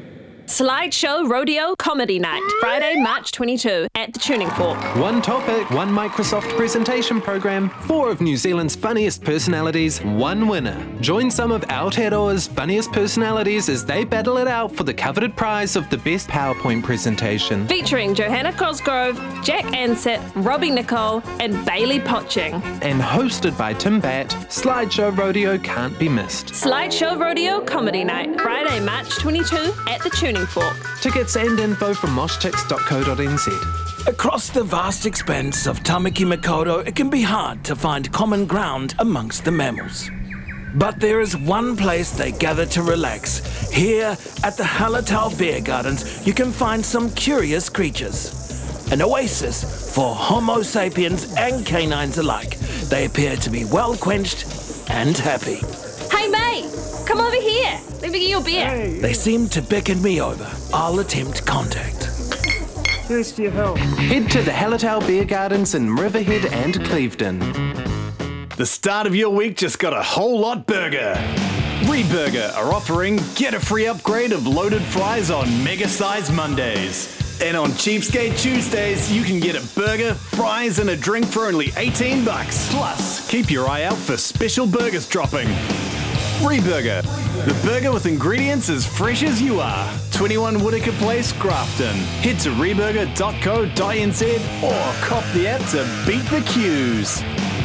Slideshow Rodeo Comedy Night, Friday, March 22 at the Tuning Fork. One topic, one Microsoft presentation program, 4 of New Zealand's funniest personalities, one winner. Join some of Aotearoa's funniest personalities as they battle it out for the coveted prize of the best PowerPoint presentation. Featuring Johanna Cosgrove, Jack Ansett, Robbie Nicole, and Bailey Potching. And hosted by Tim Batt, Slideshow Rodeo can't be missed. Slideshow Rodeo Comedy Night, Friday, March 22 at the Tuning Fork. Tickets and info from moshtix.co.nz. Across the vast expanse of Tamaki Makaurau, it can be hard to find common ground amongst the mammals. But there is one place they gather to relax. Here at the Hallertau Bear Gardens, you can find some curious creatures. An oasis for Homo sapiens and canines alike. They appear to be well quenched and happy. Hey mate, come over here. Let me get your beer. They seem to beckon me over. I'll attempt contact. Here's to your help. Head to the Hallertau Bear Gardens in Riverhead and Clevedon. The start of your week just got a whole lot burger. Reburger are offering get a free upgrade of loaded fries on Mega Size Mondays. And on Cheapskate Tuesdays, you can get a burger, fries, and a drink for only $18. Plus, keep your eye out for special burgers dropping. Reburger, the burger with ingredients as fresh as you are. 21 Whittaker Place, Grafton. Head to reburger.co.nz or cop the app to beat the queues.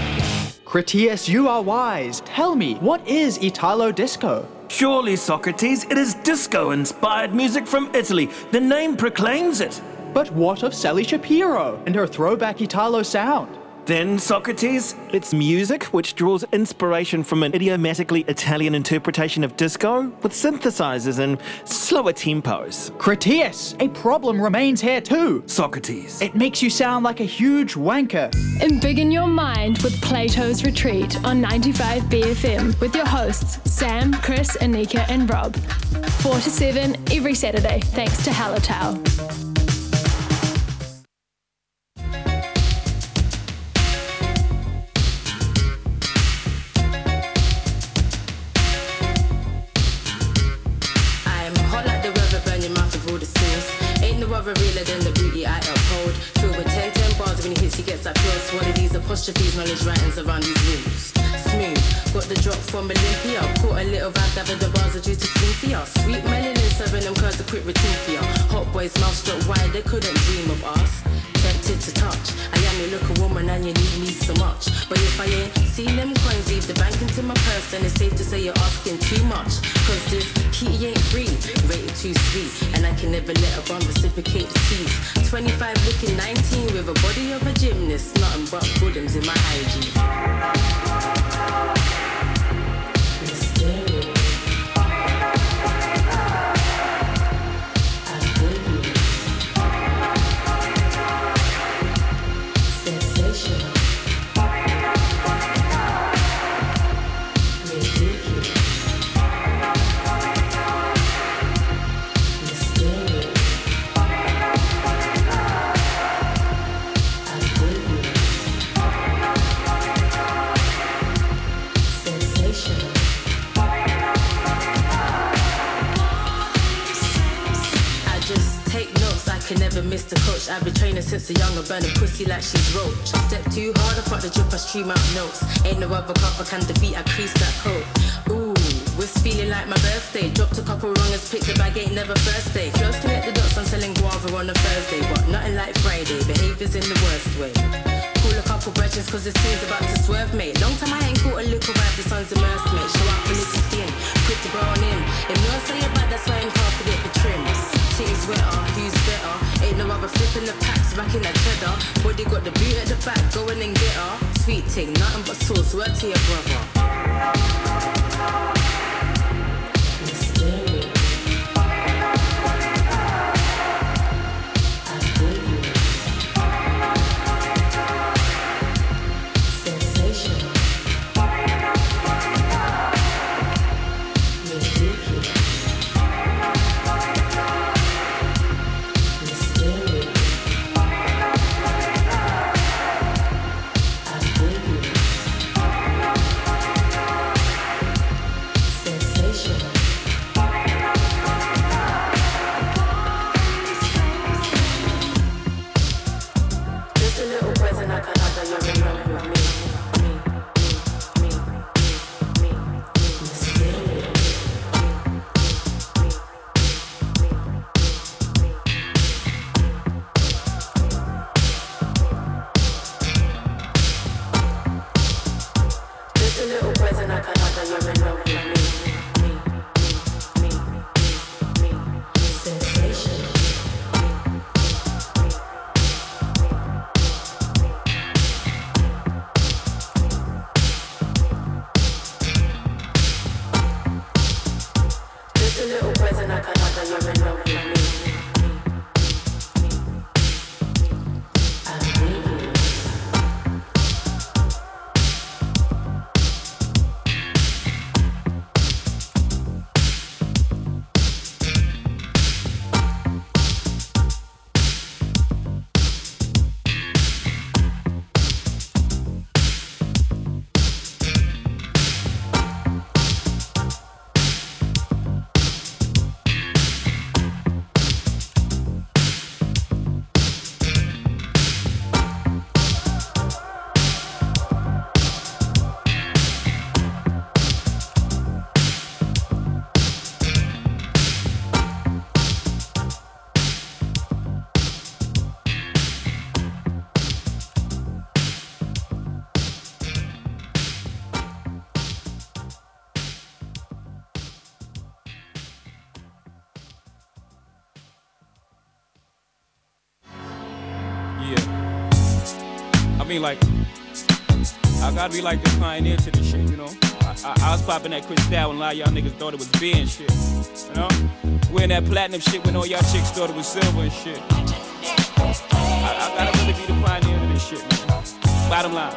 Critias, you are wise. Tell me, what is Italo Disco? Surely, Socrates, it is disco-inspired music from Italy. The name proclaims it. But what of Sally Shapiro and her throwback Italo sound? Then, Socrates, it's music which draws inspiration from an idiomatically Italian interpretation of disco with synthesizers and slower tempos. Critias, a problem remains here too. Socrates. It makes you sound like a huge wanker. Embiggen your mind with Plato's Retreat on 95 BFM with your hosts Sam, Chris, Anika and Rob. 4 to 7 every Saturday thanks to Hallertau. Other realer than the beauty I uphold. Filled with 10 bars when he hits, he gets that close. One of these apostrophes, knowledge writings around these rules. Smooth, got the drop from Olympia. Caught a little vibe, gathered the bars are due to Cynthia. Sweet melanin, serving them curves a quick routine for ya. Hot boys, mouth struck wide, they couldn't dream of us. Tempted to touch, I am your look a woman and you need me so much. But if I ain't seen them coins, leave the bank into my purse. Then it's safe to say you're asking too much. Cause this kitty ain't free, rated too sweet. And I can never let a bum reciprocate the teeth. 25 looking 19 with a body of a gymnast. Nothing but goodums in my hygiene. Never missed a coach. I've been training since a younger, burning pussy like she's roach. Step too hard, I fuck the drip, I stream out notes. Ain't no other cup I can defeat, I crease that coat. Ooh, was feeling like my birthday. Dropped a couple wrongers, picked the bag, ain't never first day. Flows connect the dots, I'm selling guava on a Thursday. But nothing like Friday, behaviour's in the worst way. Call a couple brethren cause the scene's about to swerve, mate. Long time I ain't caught a little vibe, the sun's immersed, mate. Show up for little skin, quick to brown in. If you say you're bad, that's why I'm can't forget the trims. Titties wetter, who's better? Ain't no other flipping the packs, racking that cheddar. Body got the boot at the back, go in and get her. Sweet thing, nothing but sauce, word to your brother. mean, like, I gotta be like the pioneer to this shit, you know? I was popping that Cristal and a lot of y'all niggas thought it was beer and shit, you know? Wearing that platinum shit when all y'all chicks thought it was silver and shit. I gotta really be the pioneer to this shit, man. Bottom line.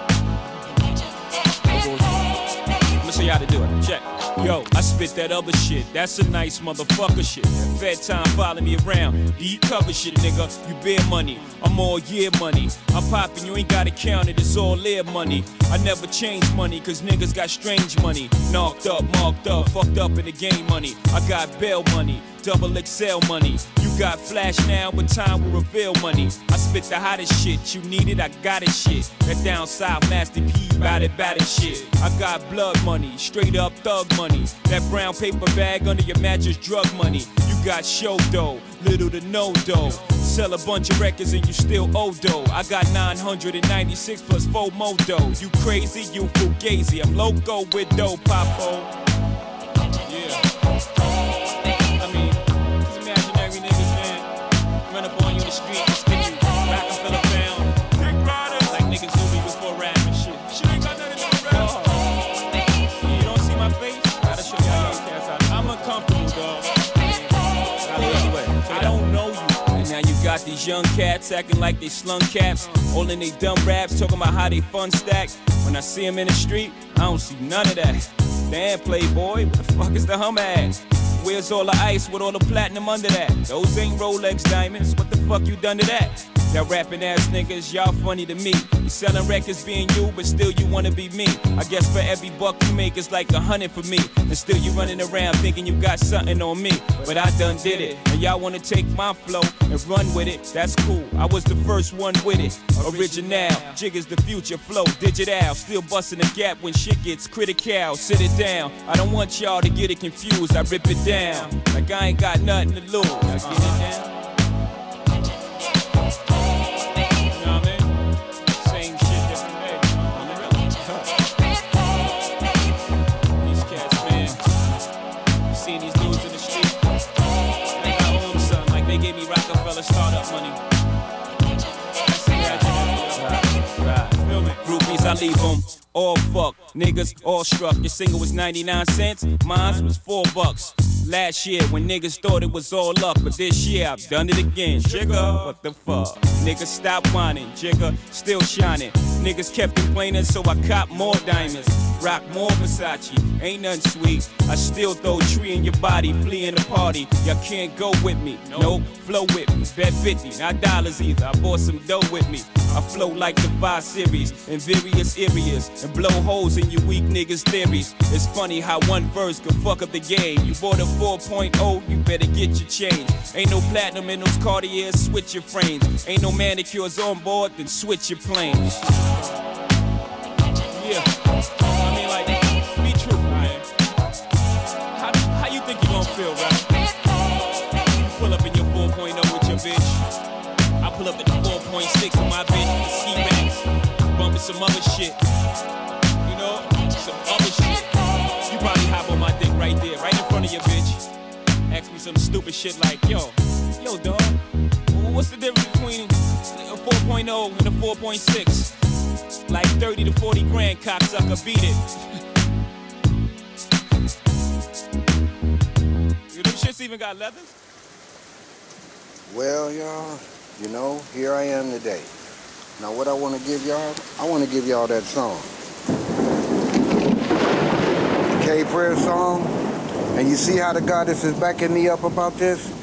I'ma show you how to do it. Check. Yo, I spit that other shit. That's a nice motherfucker shit. Fed time follow me around. Deep cover shit, nigga. You bear money. I'm all year money. I'm popping, you ain't gotta count it. It's all live money. I never change money, cause niggas got strange money. Knocked up, marked up, fucked up in the game money. I got bail money. Double XL money. You got flash now, but time will reveal money. I spit the hottest shit. You need it, I got it shit. That down south Master P, bout it shit. I got blood money, straight up thug money. That brown paper bag under your mattress, drug money. You got show dough, little to no dough. Sell a bunch of records and you still owe dough. I got 996 plus 4 more dough. You crazy, you fugazi. I'm loco with dough, Papo. Got these young cats acting like they slung caps, all in they dumb raps, talking about how they fun stack. When I see them in the street, I don't see none of that. Damn, Playboy, what the fuck is the hum at? Where's all the ice with all the platinum under that? Those ain't Rolex diamonds, what the fuck you done to that? That rapping ass niggas, y'all funny to me. You selling records being you, but still you wanna be me. I guess for every buck you make, it's like 100 for me. And still you running around thinking you got something on me. But I done did it, and y'all wanna take my flow and run with it. That's cool, I was the first one with it. Original, jig is the future flow, digital. Still busting the gap when shit gets critical. Sit it down, I don't want y'all to get it confused. I rip it down, like I ain't got nothing to lose. I get it down. Startup money. Groupies, I leave them all fucked. Niggas all struck. Your single was 99 cents, mine was $4. Last year when niggas thought it was all luck, but this year I've done it again. Jigga, what the fuck? Niggas stop whining, Jigga, still shining. Niggas kept complaining, so I cop more diamonds. Rock more Versace, ain't nothing sweet. I still throw a tree in your body, flee in the party. Y'all can't go with me, nope, flow with me. Bet 50, not dollars either, I bought some dough with me. I flow like the 5 Series in various areas and blow holes in you weak niggas' theories. It's funny how one verse can fuck up the game. You bought a 4.0, you better get your change. Ain't no platinum in those Cartiers, switch your frames. Ain't no manicures on board, then switch your planes. Yeah, I mean like, be true, man. How you think you gon' feel, right? You pull up in your 4.0 with your bitch. I pull up at the 4.6 with my bitch with the ski racks, bumping some other shit. You know, some other shit. You probably hop on my dick right there, right in front of your bitch. Ask me some stupid shit like, yo, dog, what's the difference between a 4.0 and a 4.6? Like 30 to 40 grand, cocksucker, beat it. You them shits even got leathers? Well, y'all, you know, here I am today. Now what I want to give y'all, I want to give y'all that song. The K-Prayer song. And you see how the goddess is backing me up about this?